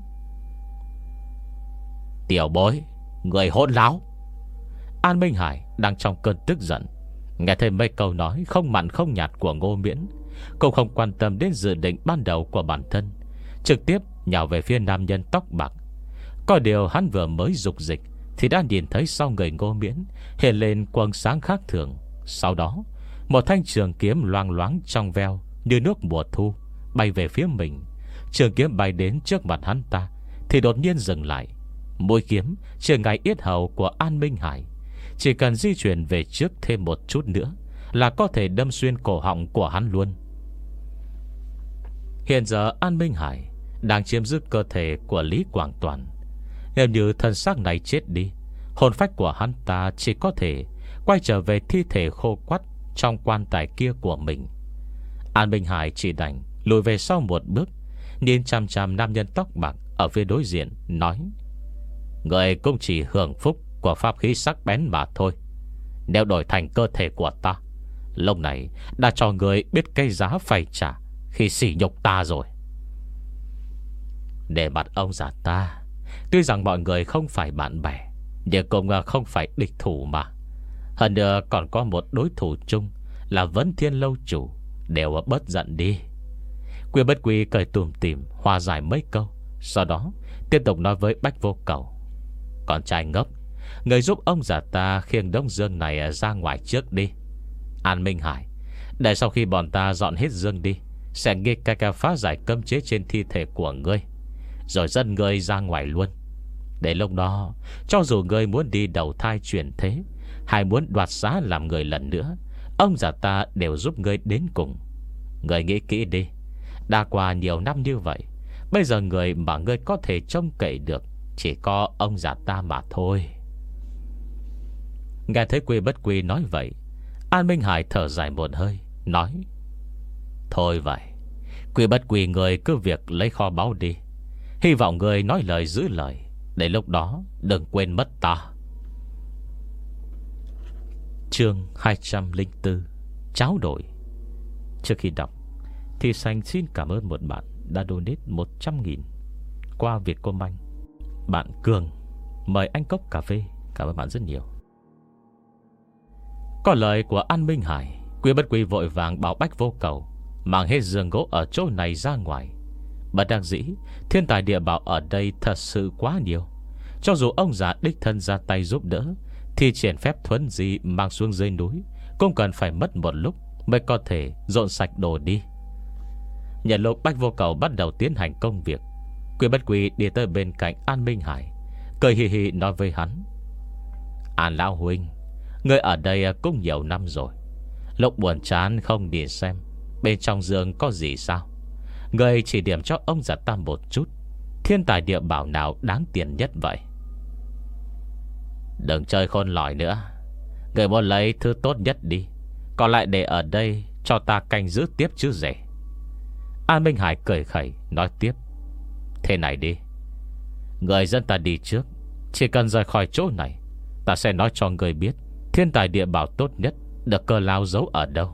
Tiểu bối, người hỗn láo! An Minh Hải đang trong cơn tức giận, nghe thêm mấy câu nói không mặn không nhạt của Ngô Miễn, cũng không quan tâm đến dự định ban đầu của bản thân, trực tiếp nhào về phía nam nhân tóc bạc. Có điều hắn vừa mới dục dịch thì đã nhìn thấy sau người Ngô Miễn hiện lên quầng sáng khác thường. Sau đó một thanh trường kiếm loang loáng trong veo như nước mùa thu bay về phía mình. Trường kiếm bay đến trước mặt hắn ta thì đột nhiên dừng lại. Mũi kiếm chưa ngay yết hầu của An Minh Hải, chỉ cần di chuyển về trước thêm một chút nữa là có thể đâm xuyên cổ họng của hắn luôn. Hiện giờ An Minh Hải đang chiếm giữ cơ thể của Lý Quảng Toàn. Nếu như thân xác này chết đi, hồn phách của hắn ta chỉ có thể quay trở về thi thể khô quắt trong quan tài kia của mình. An Minh Hải chỉ đành lùi về sau một bước, nhìn chằm chằm nam nhân tóc bạc ở phía đối diện, nói: Người cũng chỉ hưởng phúc của pháp khí sắc bén mà thôi. Nếu đổi thành cơ thể của ta, lúc này đã cho người biết cái giá phải trả khi sỉ nhục ta rồi. Để mặt ông già ta, tuy rằng mọi người không phải bạn bè, nhưng cũng không phải địch thủ mà. Hơn nữa còn có một đối thủ chung là Vấn Thiên Lâu Chủ. Đều bớt giận đi. Quy Bất Quy cười tùm tìm hòa giải mấy câu, sau đó tiếp tục nói với Bách Vô Cầu: Con trai ngốc, người giúp ông già ta khiêng đống dương này ra ngoài trước đi. An Minh Hải, để sau khi bọn ta dọn hết dương đi, sẽ nghĩ cách phá giải cấm chế trên thi thể của ngươi, rồi dẫn ngươi ra ngoài luôn. Để lúc đó, cho dù ngươi muốn đi đầu thai chuyển thế, hay muốn đoạt xá làm người lần nữa, ông già ta đều giúp ngươi đến cùng. Ngươi nghĩ kỹ đi, đã qua nhiều năm như vậy, bây giờ người mà ngươi có thể trông cậy được chỉ có ông già ta mà thôi. Nghe thấy Quy Bất Quy nói vậy, An Minh Hải thở dài một hơi, nói: Thôi vậy, Quy Bất Quy người cứ việc lấy kho báu đi. Hy vọng người nói lời giữ lời, để lúc đó đừng quên mất ta. Chương hai trăm lẻ bốn, Tráo đổi. Trước khi đọc thì Sành xin cảm ơn một bạn đã donate một trăm nghìn qua Vietcombank. Bạn Cường, mời anh cốc cà phê. Cảm ơn bạn rất nhiều. Có lời của An Minh Hải, Quy Bất Quy vội vàng bảo Bách Vô Cầu mang hết giường gỗ ở chỗ này ra ngoài. Bất đắc dĩ, thiên tài địa bảo ở đây thật sự quá nhiều. Cho dù ông già đích thân ra tay giúp đỡ, thì triển phép thuấn gì mang xuống dưới núi cũng cần phải mất một lúc mới có thể dọn sạch đồ đi. Nhận lúc Bách Vô Cầu bắt đầu tiến hành công việc, Quy Bất Quy đi tới bên cạnh An Minh Hải, cười hì hì nói với hắn: An lão huynh, người ở đây cũng nhiều năm rồi, lúc buồn chán không đi xem bên trong giường có gì sao? Người chỉ điểm cho ông già ta một chút, thiên tài địa bảo nào đáng tiền nhất vậy? Đừng chơi khôn lỏi nữa, người muốn lấy thứ tốt nhất đi, còn lại để ở đây cho ta canh giữ tiếp chứ rể. An Minh Hải cười khẩy nói tiếp: Thế này đi, người dân ta đi trước, chỉ cần rời khỏi chỗ này, ta sẽ nói cho người biết thiên tài địa bảo tốt nhất được cơ lao giấu ở đâu.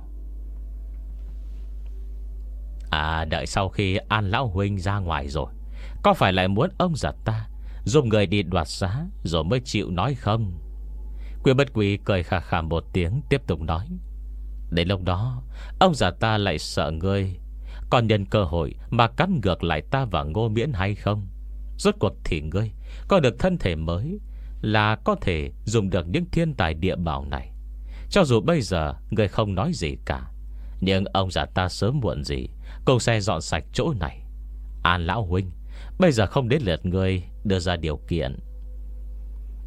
À, đợi sau khi An lão huynh ra ngoài rồi, có phải lại muốn ông già ta giúp người đi đoạt xá rồi mới chịu nói không? Quy Bất Quy cười khà khà một tiếng, tiếp tục nói: Đến lúc đó ông già ta lại sợ ngươi còn nhân cơ hội mà cắn ngược lại ta và Ngô Miễn hay không? Rốt cuộc thì ngươi có được thân thể mới là có thể dùng được những thiên tài địa bảo này. Cho dù bây giờ ngươi không nói gì cả, nhưng ông già ta sớm muộn gì cũng sẽ dọn sạch chỗ này. An lão huynh, bây giờ không đến lượt ngươi đưa ra điều kiện.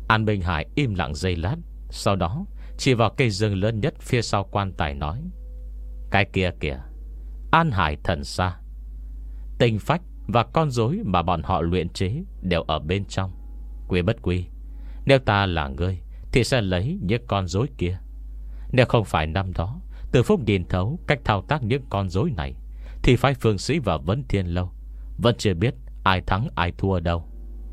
An Minh Hải im lặng giây lát, sau đó chỉ vào cây dương lớn nhất phía sau quan tài nói: Cái kia kìa, An Hải thần xa. Tinh phách và con rối mà bọn họ luyện chế đều ở bên trong. Quy bất quy, nếu ta là ngươi thì sẽ lấy những con rối kia. Nếu không phải năm đó Từ Phúc nhìn thấu cách thao tác những con rối này, thì phái Phương Sĩ và Vấn Thiên Lâu vẫn chưa biết ai thắng ai thua đâu.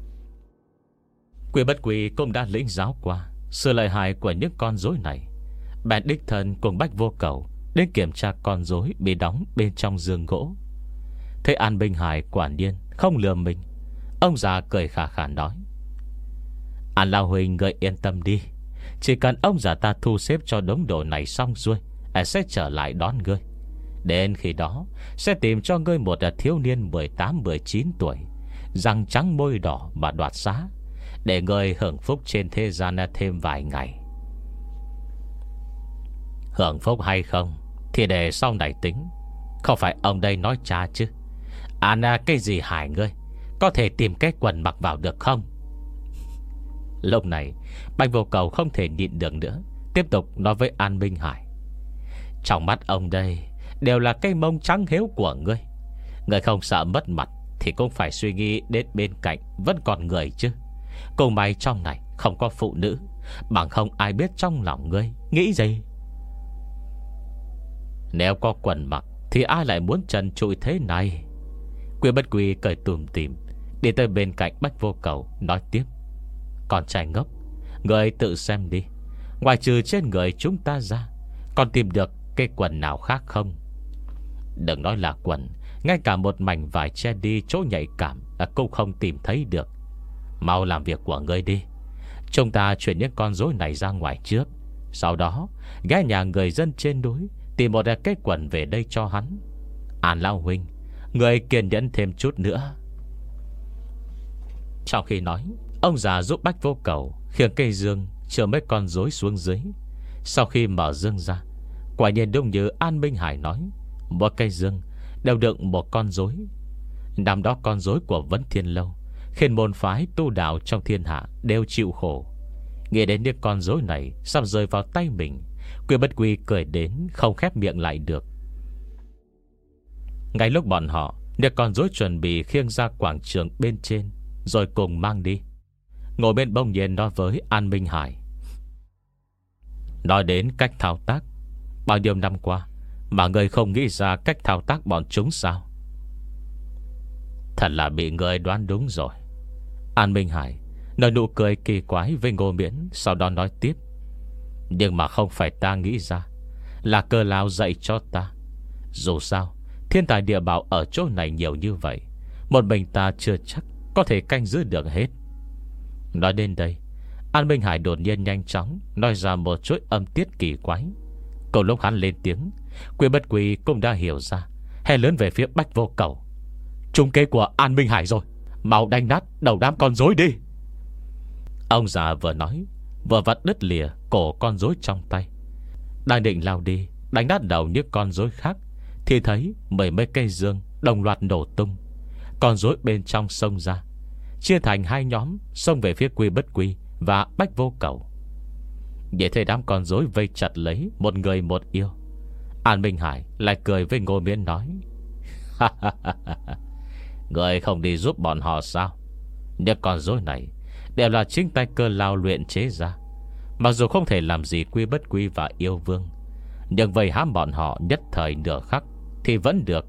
Quy bất quy cũng đã lĩnh giáo qua sự lợi hại của những con rối này. Bạn đích thân cùng Bách Vô Cầu đến kiểm tra con rối bị đóng bên trong giường gỗ. Thấy An Minh Hải quả nhiên không lừa mình, ông già cười khà khà nói: An Lão huynh người yên tâm đi, chỉ cần ông già ta thu xếp cho đống đồ này xong xuôi, anh sẽ trở lại đón ngươi. Đến khi đó sẽ tìm cho ngươi một thiếu niên mười tám mười chín tuổi, răng trắng môi đỏ mà đoạt xá, để ngươi hưởng phúc trên thế gian thêm vài ngày. Hưởng phúc hay không thì để sau này tính, không phải ông đây nói cha chứ. À cái gì hại ngươi, có thể tìm cái quần mặc vào được không? Lúc này Bạch Vô Cầu không thể nhịn được nữa, tiếp tục nói với An Minh Hải: Trong mắt ông đây đều là cái mông trắng hiếu của ngươi. Ngươi không sợ mất mặt thì cũng phải suy nghĩ đến bên cạnh vẫn còn người chứ. Cùng may trong này không có phụ nữ, bằng không ai biết trong lòng ngươi nghĩ gì. Nếu có quần mặc thì ai lại muốn trần trụi thế này? Quy bất quy cười tủm tỉm đi tới bên cạnh Bách Vô Cầu nói tiếp: Con trai ngốc, người tự xem đi, ngoài trừ trên người chúng ta ra, còn tìm được cái quần nào khác không? Đừng nói là quần, ngay cả một mảnh vải che đi chỗ nhạy cảm cũng không tìm thấy được. Mau làm việc của ngươi đi. Chúng ta chuyển những con rối này ra ngoài trước, sau đó ghé nhà người dân trên núi tìm một cái quần về đây cho hắn. An Lão huynh, người kiên nhẫn thêm chút nữa. Trong khi nói, ông già giúp Bách Vô Cầu khiêng cây dương chở mấy con rối xuống dưới. Sau khi mở dương ra, quả nhiên đúng như An Minh Hải nói, mỗi cây dương đều đựng một con rối. Năm đó con rối của Vấn Thiên Lâu khiến môn phái tu đạo trong thiên hạ đều chịu khổ. Nghĩ đến những con rối này sắp rơi vào tay mình, Quy bất quy cười đến không khép miệng lại được. Ngay lúc bọn họ những con rối chuẩn bị khiêng ra quảng trường bên trên rồi cùng mang đi, ngồi bên bỗng nhiên nói với An Minh Hải: Nói đến cách thao tác, bao nhiêu năm qua mà người không nghĩ ra cách thao tác bọn chúng sao? Thật là bị người đoán đúng rồi. An Minh Hải nở nụ cười kỳ quái với Ngô Miễn, sau đó nói tiếp: Nhưng mà không phải ta nghĩ ra, là Cơ Lão dạy cho ta. Dù sao thiên tài địa bảo ở chỗ này nhiều như vậy, một mình ta chưa chắc có thể canh giữ được hết. Nói đến đây, An Minh Hải đột nhiên nhanh chóng nói ra một chuỗi âm tiết kỳ quái. Cùng lúc hắn lên tiếng, Quy bất quy cũng đã hiểu ra, hét lớn về phía Bách Vô Cầu: Trung kế của An Minh Hải rồi, mau đánh nát đầu đám con rối đi. Ông già vừa nói vừa vặt đứt lìa cổ con rối trong tay, đang định lao đi đánh nát đầu những con rối khác, thì thấy mười mấy cây dương đồng loạt nổ tung. Con rối bên trong xông ra, chia thành hai nhóm, xông về phía Quy bất quy và Bách Vô Cầu. Để thấy đám con rối vây chặt lấy một người một yêu, An Minh Hải lại cười với Ngô Miễn nói: Người không đi giúp bọn họ sao? Những con rối này đều là chính tay Cơ Lão luyện chế ra. Mặc dù không thể làm gì Quy bất quy và yêu vương, nhưng vây hãm bọn họ nhất thời nửa khắc thì vẫn được.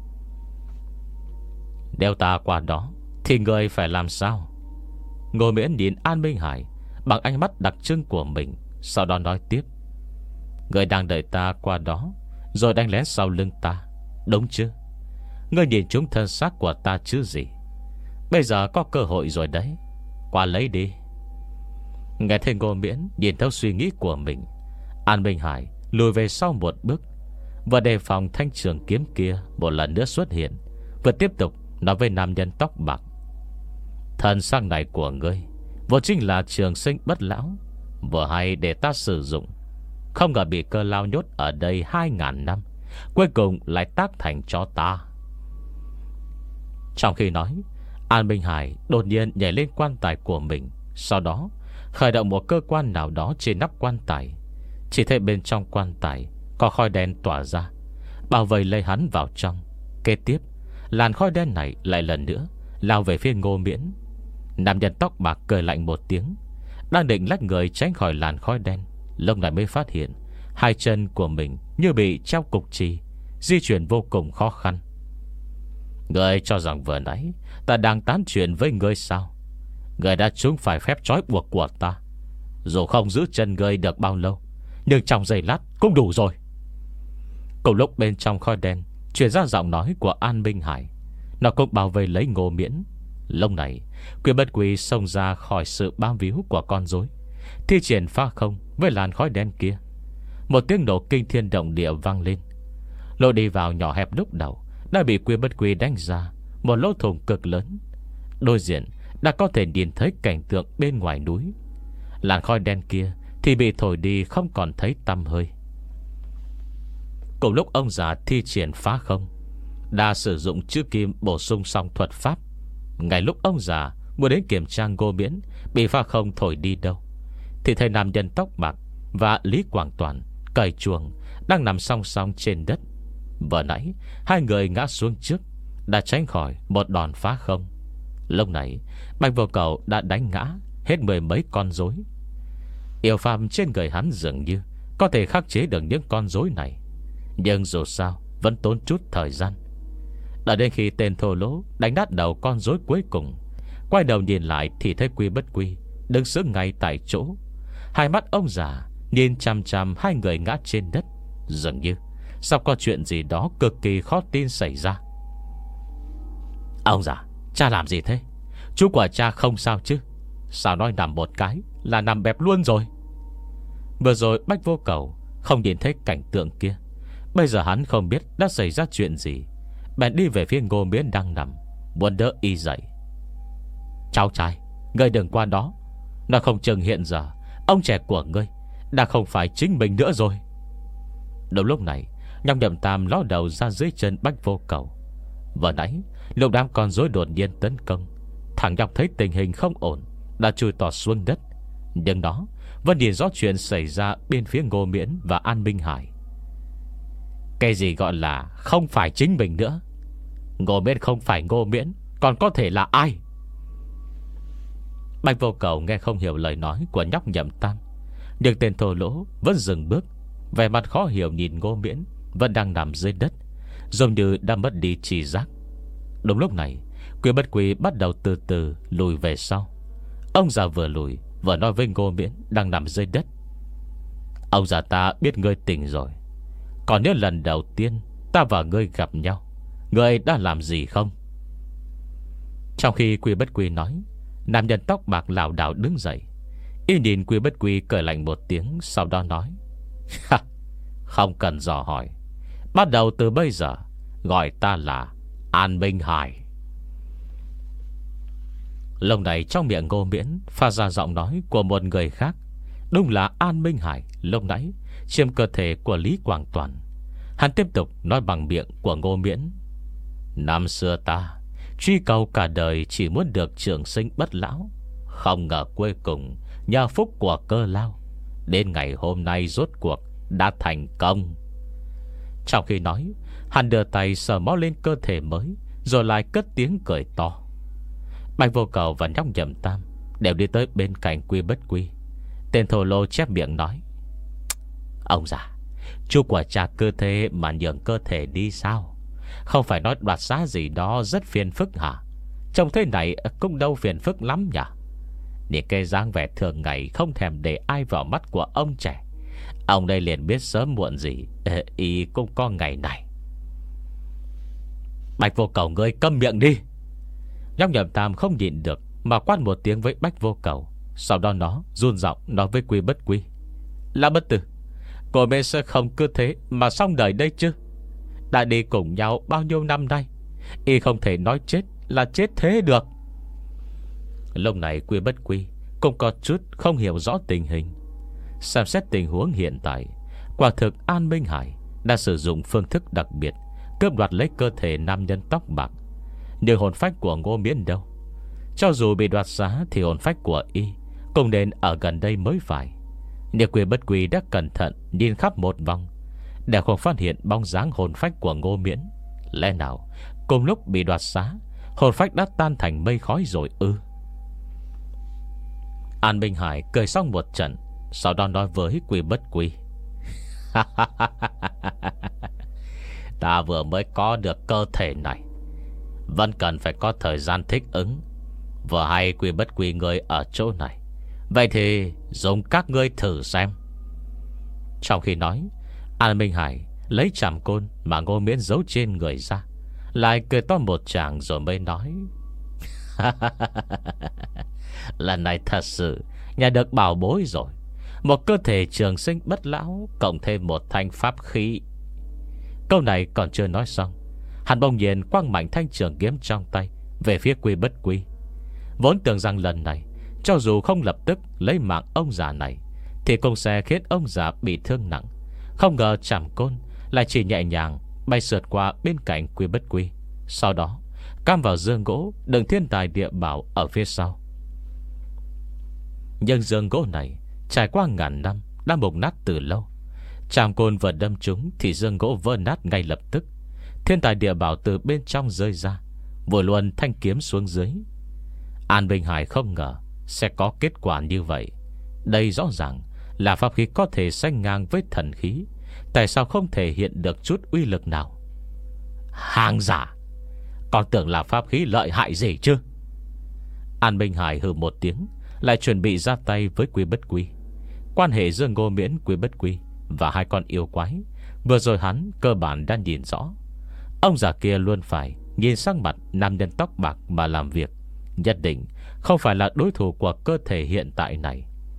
Nếu ta qua đó thì người phải làm sao? Ngô Miễn nhìn An Minh Hải bằng ánh mắt đặc trưng của mình, sau đó nói tiếp: Người đang đợi ta qua đó rồi đánh lén sau lưng ta, đúng chứ? Ngươi nhìn chúng thân xác của ta chứ gì? Bây giờ có cơ hội rồi đấy, qua lấy đi. Nghe thấy Ngô Miễn nhìn theo suy nghĩ của mình, An Minh Hải lùi về sau một bước, và đề phòng thanh trường kiếm kia một lần nữa xuất hiện, vừa tiếp tục nói với nam nhân tóc bạc: Thân xác này của ngươi vốn chính là trường sinh bất lão, vừa hay để ta sử dụng. Không ngờ bị Cơ Lão nhốt ở đây hai ngàn năm, cuối cùng lại tác thành cho ta. Trong khi nói, An Minh Hải đột nhiên nhảy lên quan tài của mình, sau đó khởi động một cơ quan nào đó trên nắp quan tài. Chỉ thấy bên trong quan tài có khói đen tỏa ra, bao vây lấy hắn vào trong. Kế tiếp, làn khói đen này lại lần nữa lao về phía Ngô Miễn. Nam nhân tóc bạc cười lạnh một tiếng, đang định lách người tránh khỏi làn khói đen, lúc này mới phát hiện hai chân của mình như bị treo cục chì, di chuyển vô cùng khó khăn. Ngươi cho rằng vừa nãy ta đang tán chuyện với ngươi sao? Ngươi đã trúng phải phép trói buộc của ta. Dù không giữ chân ngươi được bao lâu, nhưng trong giây lát cũng đủ rồi. Cùng lúc bên trong khói đen truyền ra giọng nói của An Minh Hải. Nó cũng bảo vệ lấy Ngô Miễn. Lúc này Quyền Bất Quỳ xông ra khỏi sự bám víu của con rối, thi triển phá không với làn khói đen kia. Một tiếng nổ kinh thiên động địa vang lên. Lối đi vào nhỏ hẹp lúc đầu đã bị Quyền Bất Quỳ đánh ra một lỗ thủng cực lớn. Đối diện đã có thể nhìn thấy cảnh tượng bên ngoài núi. Làn khói đen kia thì bị thổi đi không còn thấy tăm hơi. Cùng lúc ông già thi triển phá không, đã sử dụng chữ kim bổ sung xong thuật pháp. Ngay lúc ông già muốn đến kiểm tra Ngô Miễn bị phá không thổi đi đâu, thì thấy nam nhân tóc bạc và Lý Quảng Toàn cởi chuồng đang nằm song song trên đất. Vừa nãy hai người ngã xuống trước, đã tránh khỏi một đòn phá không. Lúc này Bạch Vô Cầu đã đánh ngã hết mười mấy con rối. Yêu phàm trên người hắn dường như có thể khắc chế được những con rối này, nhưng dù sao vẫn tốn chút thời gian. Đợi đến khi tên thô lỗ đánh nát đầu con rối cuối cùng, quay đầu nhìn lại thì thấy Quy Bất Quy đứng sững ngay tại chỗ. Hai mắt ông già nhìn chằm chằm hai người ngã trên đất, dường như sắp có chuyện gì đó cực kỳ khó tin xảy ra. Ông già, cha làm gì thế? Chú của cha không sao chứ? Sao nói nằm một cái là nằm bẹp luôn rồi? Vừa rồi Bách Vô Cầu không nhìn thấy cảnh tượng kia. Bây giờ hắn không biết đã xảy ra chuyện gì, bèn đi về phía Ngô Miễn đang nằm, muốn đỡ y dậy. Cháu trai, ngươi đừng qua đó. Nó không chừng hiện giờ ông trẻ của ngươi đã không phải chính mình nữa rồi. Đúng lúc này, Nhong Nhậm Tam ló đầu ra dưới chân Bách Vô Cầu. Vừa nãy lúc đám con rối đột nhiên tấn công, thằng nhóc thấy tình hình không ổn, đã chui tọt xuống đất. Nhưng nó vẫn nhìn rõ chuyện xảy ra bên phía Ngô Miễn và An Minh Hải. Cái gì gọi là không phải chính mình nữa? Ngô Miễn không phải Ngô Miễn, còn có thể là ai? Bạch Vô Cầu nghe không hiểu lời nói của nhóc Nhậm Tam, nhưng tên thô lỗ vẫn dừng bước, vẻ mặt khó hiểu nhìn Ngô Miễn vẫn đang nằm dưới đất, giống như đã mất đi trí giác. Đúng lúc này, Quyền Bất Quỳ bắt đầu từ từ lùi về sau. Ông già vừa lùi vừa nói với Ngô Miễn đang nằm dưới đất: Ông già, ta biết ngươi tỉnh rồi. Còn nhớ lần đầu tiên ta và ngươi gặp nhau, ngươi đã làm gì không? Trong khi Quy Bất Quy nói, nam nhân tóc bạc lảo đảo đứng dậy. Y nhìn Quy Bất Quy cười lạnh một tiếng, sau đó nói: Không cần dò hỏi, bắt đầu từ bây giờ gọi ta là An Minh Hải. Lúc này trong miệng Ngô Miễn phát ra giọng nói của một người khác. Đúng là An Minh Hải lúc nãy chiếm cơ thể của Lý Quảng Toàn. Hắn tiếp tục nói bằng miệng của Ngô Miễn: Năm xưa ta truy cầu cả đời chỉ muốn được trường sinh bất lão, không ngờ cuối cùng nhờ phúc của Cơ Lao, đến ngày hôm nay rốt cuộc đã thành công. Trong khi nói, hắn đưa tay sờ mó lên cơ thể mới, rồi lại cất tiếng cười to. Bạch Vô Cầu và nhóc Nhậm Tam đều đi tới bên cạnh Quy Bất Quy. Tên thô lô chép miệng nói: Ông già, chú của cha cơ thế mà nhường cơ thể đi sao? Không phải nói đoạt xá gì đó rất phiền phức hả? Trông thế này cũng đâu phiền phức lắm nhỉ? Nhìn cái dáng vẻ thường ngày không thèm để ai vào mắt của ông trẻ, ông đây liền biết sớm muộn gì ý cũng có ngày này. Bạch Vô Cầu, ngươi câm miệng đi! Nhóc Nhậm Tam không nhịn được mà quát một tiếng với Bách Vô Cầu. Sau đó nó run giọng nói với Quy Bất Quy: Là Bất Tử, cô mẹ sẽ không cứ thế mà xong đời đây chứ? Đã đi cùng nhau bao nhiêu năm nay, y không thể nói chết là chết thế được. Lúc này Quy Bất Quy cũng có chút không hiểu rõ tình hình. Xem xét tình huống hiện tại, quả thực An Minh Hải đã sử dụng phương thức đặc biệt cướp đoạt lấy cơ thể nam nhân tóc bạc. Nhưng hồn phách của Ngô Miễn đâu? Cho dù bị đoạt giá thì hồn phách của y Cũng nên ở gần đây mới phải. Nhưng Quy Bất Quy đã cẩn thận nhìn khắp một vòng, để không phát hiện bóng dáng hồn phách của Ngô Miễn. Lẽ nào cùng lúc bị đoạt xá, hồn phách đã tan thành mây khói rồi ư? An Minh Hải cười xong một trận, sau đó nói với Quy Bất Quy: Ta vừa mới có được cơ thể này, vẫn cần phải có thời gian thích ứng. Vừa hay Quy Bất Quy ngươi ở chỗ này, vậy thì dùng các ngươi thử xem. Trong khi nói, An Minh Hải lấy chàm côn mà Ngô Miễn giấu trên người ra, lại cười to một tràng rồi mới nói: Lần này thật sự nhà được bảo bối rồi. Một cơ thể trường sinh bất lão, cộng thêm một thanh pháp khí. Câu này còn chưa nói xong, hắn bỗng nhiên quăng mạnh thanh trường kiếm trong tay về phía Quy Bất Quy. Vốn tưởng rằng lần này cho dù không lập tức lấy mạng ông già này thì cũng sẽ khiến ông già bị thương nặng. Không ngờ chảm côn lại chỉ nhẹ nhàng bay sượt qua bên cạnh Quy Bất Quy, sau đó cắm vào giường gỗ đựng thiên tài địa bảo ở phía sau. Nhưng giường gỗ này trải qua ngàn năm đã mục nát từ lâu. Chảm côn vừa đâm trúng thì giường gỗ vỡ nát ngay lập tức. Thiên tài địa bảo từ bên trong rơi ra, vội luôn thanh kiếm xuống dưới. An Bình Hải không ngờ sẽ có kết quả như vậy. Đây rõ ràng là pháp khí có thể sánh ngang với thần khí, tại sao không thể hiện được chút uy lực nào? Hàng giả, còn tưởng là pháp khí lợi hại gì chứ? An Bình Hải hừ một tiếng, lại chuẩn bị ra tay với Quy Bất Quy. Quan hệ giữa Ngô Miễn, Quy Bất Quy và hai con yêu quái vừa rồi hắn cơ bản đã nhìn rõ. Ông già kia luôn phải nhìn sang mặt nam nhân tóc bạc mà làm việc, nhất định không phải là đối thủ của cơ thể hiện tại này.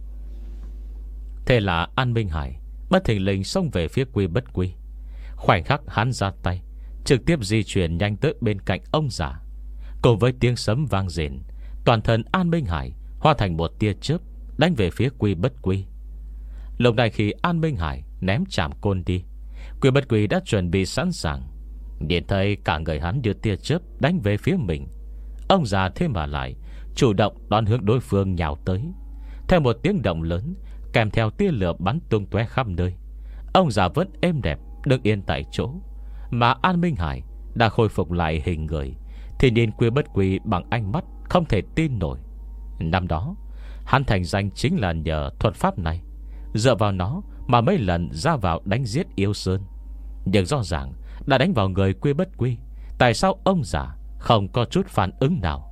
Thế là An Minh Hải bất thình lình xông về phía Quy Bất Quy. Khoảnh khắc hắn ra tay, trực tiếp di chuyển nhanh tới bên cạnh ông già. Cùng với tiếng sấm vang rền, toàn thân An Minh Hải hóa thành một tia chớp đánh về phía Quy Bất Quy. Lúc này khi An Minh Hải ném chảm côn đi, Quy Bất Quy đã chuẩn bị sẵn sàng. Nhìn thấy cả người hắn đưa tia chớp đánh về phía mình, ông già thế mà lại chủ động đón hướng đối phương nhào tới. Theo một tiếng động lớn, kèm theo tia lửa bắn tung tóe khắp nơi, ông già vẫn êm đẹp đứng yên tại chỗ. Mà An Minh Hải đã khôi phục lại hình người, thì nhìn Quy Bất Quy bằng ánh mắt không thể tin nổi. Năm đó hắn thành danh chính là nhờ thuật pháp này, dựa vào nó mà mấy lần ra vào đánh giết yêu sơn. Nhưng rõ ràng đã đánh vào người Quy Bất Quy, tại sao ông già không có chút phản ứng nào?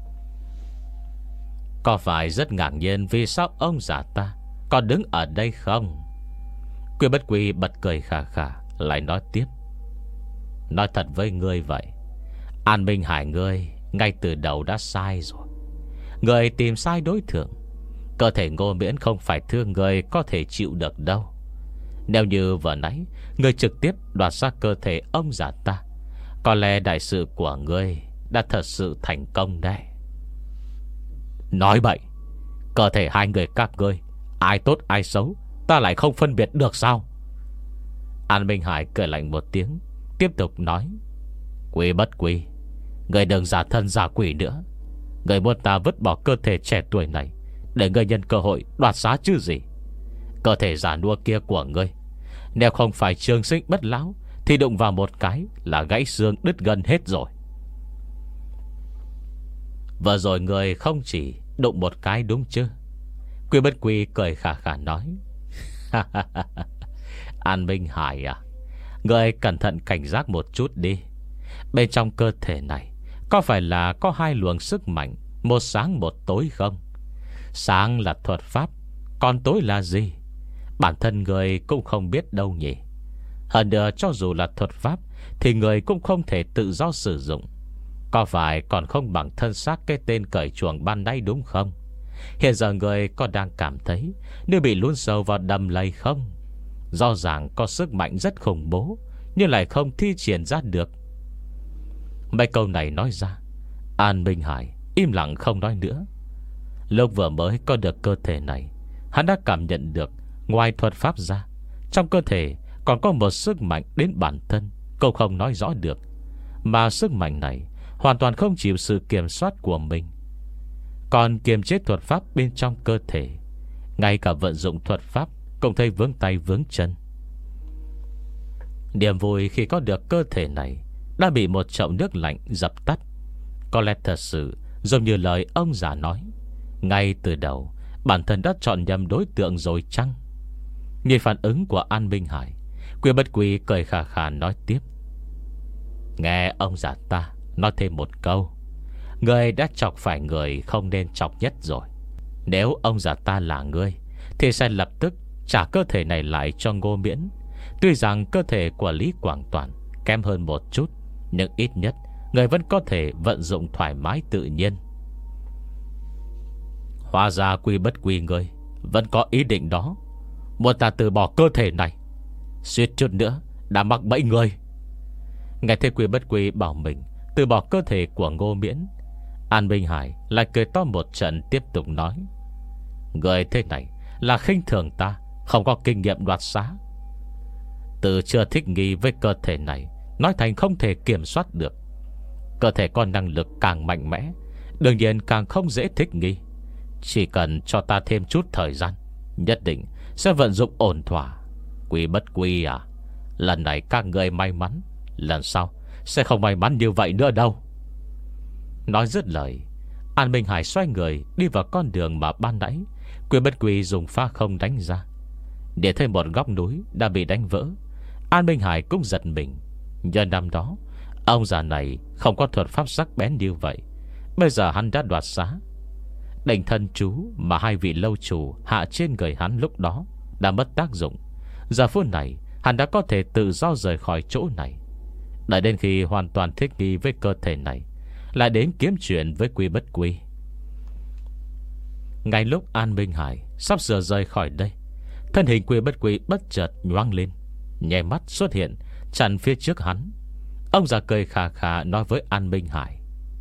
Có phải rất ngạc nhiên vì sao ông già ta còn đứng ở đây không? Quy Bất Quy bật cười khà khà, lại nói tiếp: Nói thật với ngươi vậy, An Minh Hải ngươi ngay từ đầu đã sai rồi. Ngươi tìm sai đối tượng. Cơ thể Ngô Miễn không phải thương người có thể chịu được đâu. Nếu như vừa nãy ngươi trực tiếp đoạt ra cơ thể ông già ta, có lẽ đại sự của ngươi đã thật sự thành công đấy. Nói bậy, cơ thể hai người các ngươi, ai tốt ai xấu ta lại không phân biệt được sao? An Minh Hải cười lạnh một tiếng, tiếp tục nói: Quy Bất Quy, ngươi đừng giả thân giả quỷ nữa. Ngươi muốn ta vứt bỏ cơ thể trẻ tuổi này để ngươi nhân cơ hội đoạt xá chứ gì? Cơ thể giả nua kia của ngươi, nếu không phải trường sinh bất lão thì đụng vào một cái là gãy xương đứt gân hết rồi. Vừa rồi ngươi không chỉ đụng một cái đúng chứ? Quy Bất Quy cười khà khà nói: An Minh Hải à, ngươi cẩn thận cảnh giác một chút đi. Bên trong cơ thể này có phải là có hai luồng sức mạnh, một sáng một tối không? Sáng là thuật pháp, còn tối là gì? Bản thân người cũng không biết đâu nhỉ. Hơn nữa cho dù là thuật pháp thì người cũng không thể tự do sử dụng. Có phải còn không bằng thân xác cái tên cởi chuồng ban nãy đúng không? Hiện giờ người có đang cảm thấy như bị lún sâu vào đầm lầy không? Rõ ràng có sức mạnh rất khủng bố, nhưng lại không thi triển ra được. Mấy câu này nói ra, An Minh Hải im lặng không nói nữa. Lúc vừa mới có được cơ thể này, hắn đã cảm nhận được ngoài thuật pháp ra, trong cơ thể còn có một sức mạnh đến bản thân cậu không nói rõ được. Mà sức mạnh này hoàn toàn không chịu sự kiểm soát của mình. còn kiềm chế thuật pháp bên trong cơ thể. Ngay cả vận dụng thuật pháp cũng thấy vướng tay vướng chân. Niềm vui khi có được cơ thể này đã bị một chậu nước lạnh dập tắt. Có lẽ thật sự giống như lời ông già nói, ngay từ đầu bản thân đã chọn nhầm đối tượng rồi chăng? Nhìn phản ứng của An Minh Hải, Quy Bất Quy cười khà khà nói tiếp: Nghe ông già ta nói thêm một câu, người đã chọc phải người không nên chọc nhất rồi. Nếu ông già ta là ngươi thì sẽ lập tức trả cơ thể này lại cho Ngô Miễn. Tuy rằng cơ thể của Lý Quảng Toàn kém hơn một chút, nhưng ít nhất người vẫn có thể vận dụng thoải mái tự nhiên. Hóa ra Quy Bất Quy ngươi vẫn có ý định đó, muốn ta từ bỏ cơ thể này, suýt chút nữa đã mắc bẫy người. Nghe thấy Quy Bất Quy bảo mình từ bỏ cơ thể của Ngô Miễn, An Minh Hải lại cười to một trận, tiếp tục nói: Người thế này là khinh thường ta, không có kinh nghiệm đoạt xá. Từ chưa thích nghi với cơ thể này nói thành không thể kiểm soát được. Cơ thể có năng lực càng mạnh mẽ, đương nhiên càng không dễ thích nghi. Chỉ cần cho ta thêm chút thời gian, nhất định sẽ vận dụng ổn thỏa. Quy Bất Quy à, lần này các người may mắn, lần sau sẽ không may mắn như vậy nữa đâu. Nói dứt lời, An Minh Hải xoay người đi vào con đường mà ban nãy Quy Bất Quy dùng pha không đánh ra. Để thấy một góc núi đã bị đánh vỡ, An Minh Hải cũng giật mình. Nhờ năm đó ông già này không có thuật pháp sắc bén như vậy, bây giờ hắn đã đoạt xá. Đỉnh thân chú mà hai vị lâu chủ hạ trên người hắn lúc đó đã mất tác dụng. Giờ phút này hắn đã có thể tự do rời khỏi chỗ này. Đợi đến khi hoàn toàn thích nghi với cơ thể này, lại đến kiếm chuyện với Quy Bất Quy. Ngay lúc An Minh Hải sắp sửa rời khỏi đây, thân hình Quy Bất Quy bất chợt nhoáng lên, nhè mắt xuất hiện chặn phía trước hắn. Ông già cười khà khà nói với An Minh Hải: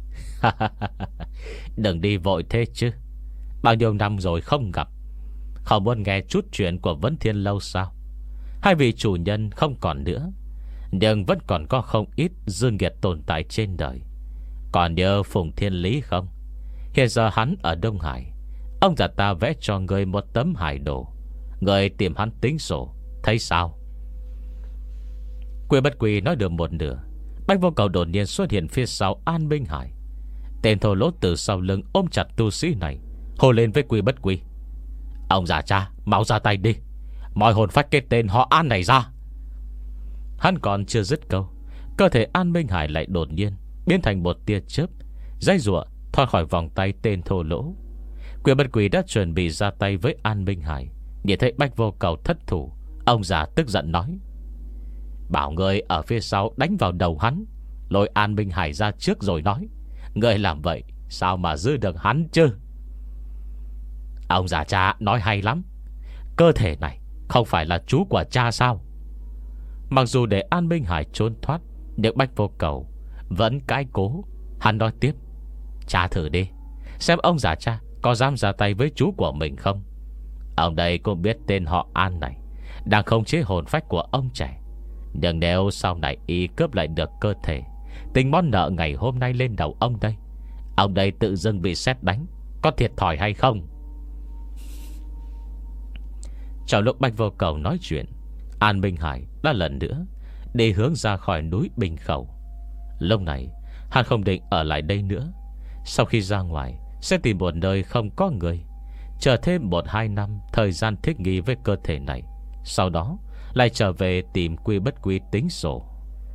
Đừng đi vội thế chứ, bao nhiêu năm rồi không gặp, không muốn nghe chút chuyện của Vấn Thiên Lâu sao? Hai vị chủ nhân không còn nữa, nhưng vẫn còn có không ít dư nghiệt tồn tại trên đời. Còn nhớ Phùng Thiên Lý không? Hiện giờ hắn ở Đông Hải. Ông già ta vẽ cho người một tấm hải đồ, người tìm hắn tính sổ, thấy sao? Quy Bất Quy nói được một nửa, Bách Vô Cầu đột nhiên xuất hiện phía sau An Minh Hải. Tên thô lỗ từ sau lưng ôm chặt tu sĩ này, hô lên với Quy Bất Quy: Ông già cha, mau ra tay đi, mọi hồn phách cái tên họ An này ra. Hắn còn chưa dứt câu, cơ thể An Minh Hải lại đột nhiên biến thành một tia chớp, dây rụa thoát khỏi vòng tay tên thô lỗ. Quy Bất Quy đã chuẩn bị ra tay với An Minh Hải, nhìn thấy Bách Vô Cầu thất thủ, ông già tức giận nói: Bảo người ở phía sau đánh vào đầu hắn, lôi An Minh Hải ra trước rồi nói. Người làm vậy sao mà giữ được hắn chứ? Ông già cha nói hay lắm, cơ thể này không phải là chú của cha sao? Mặc dù để An Minh Hải trốn thoát, nhưng Bách Vô Cầu vẫn cãi cố. Hắn nói tiếp: Cha thử đi, xem ông già cha có dám ra tay với chú của mình không. Ông đây cũng biết tên họ An này đang khống chế hồn phách của ông trẻ, nhưng nếu sau này y cướp lại được cơ thể, tính món nợ ngày hôm nay lên đầu ông đây, ông đây tự dưng bị sét đánh, có thiệt thòi hay không? Trong lúc Bách Vô Cầu nói chuyện, An Minh Hải đã lần nữa đi hướng ra khỏi núi Bình Khẩu. Lúc này hắn không định ở lại đây nữa. Sau khi ra ngoài sẽ tìm một nơi không có người, chờ thêm một hai năm thời gian thích nghi với cơ thể này, sau đó lại trở về tìm Quy Bất Quy tính sổ.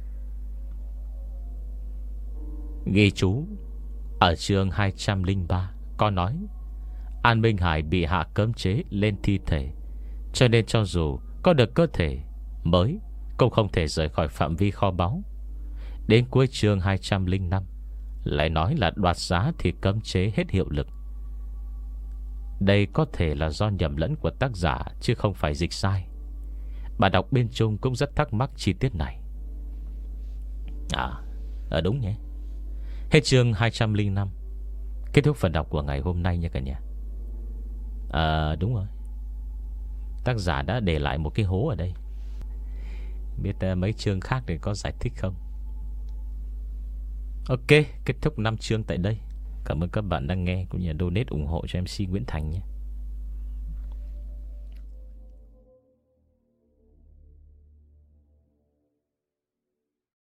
Ghi chú ở chương hai trăm lẻ ba có nói An Minh Hải bị hạ cấm chế lên thi thể, cho nên cho dù có được cơ thể mới cũng không thể rời khỏi phạm vi kho báu. Đến cuối chương hai trăm lẻ năm lại nói là đoạt giá thì cấm chế hết hiệu lực. Đây có thể là do nhầm lẫn của tác giả, chứ không phải dịch sai. Bạn đọc bên Trung cũng rất thắc mắc chi tiết này. À, à đúng nhé. Hết chương hai trăm lẻ năm. Kết thúc phần đọc của ngày hôm nay nha cả nhà. À đúng rồi, tác giả đã để lại một cái hố ở đây. Biết uh, mấy chương khác thì có giải thích không? Ok, kết thúc năm chương tại đây. Cảm ơn các bạn đang nghe cũng như donate ủng hộ cho em xê Nguyễn Thành nhé.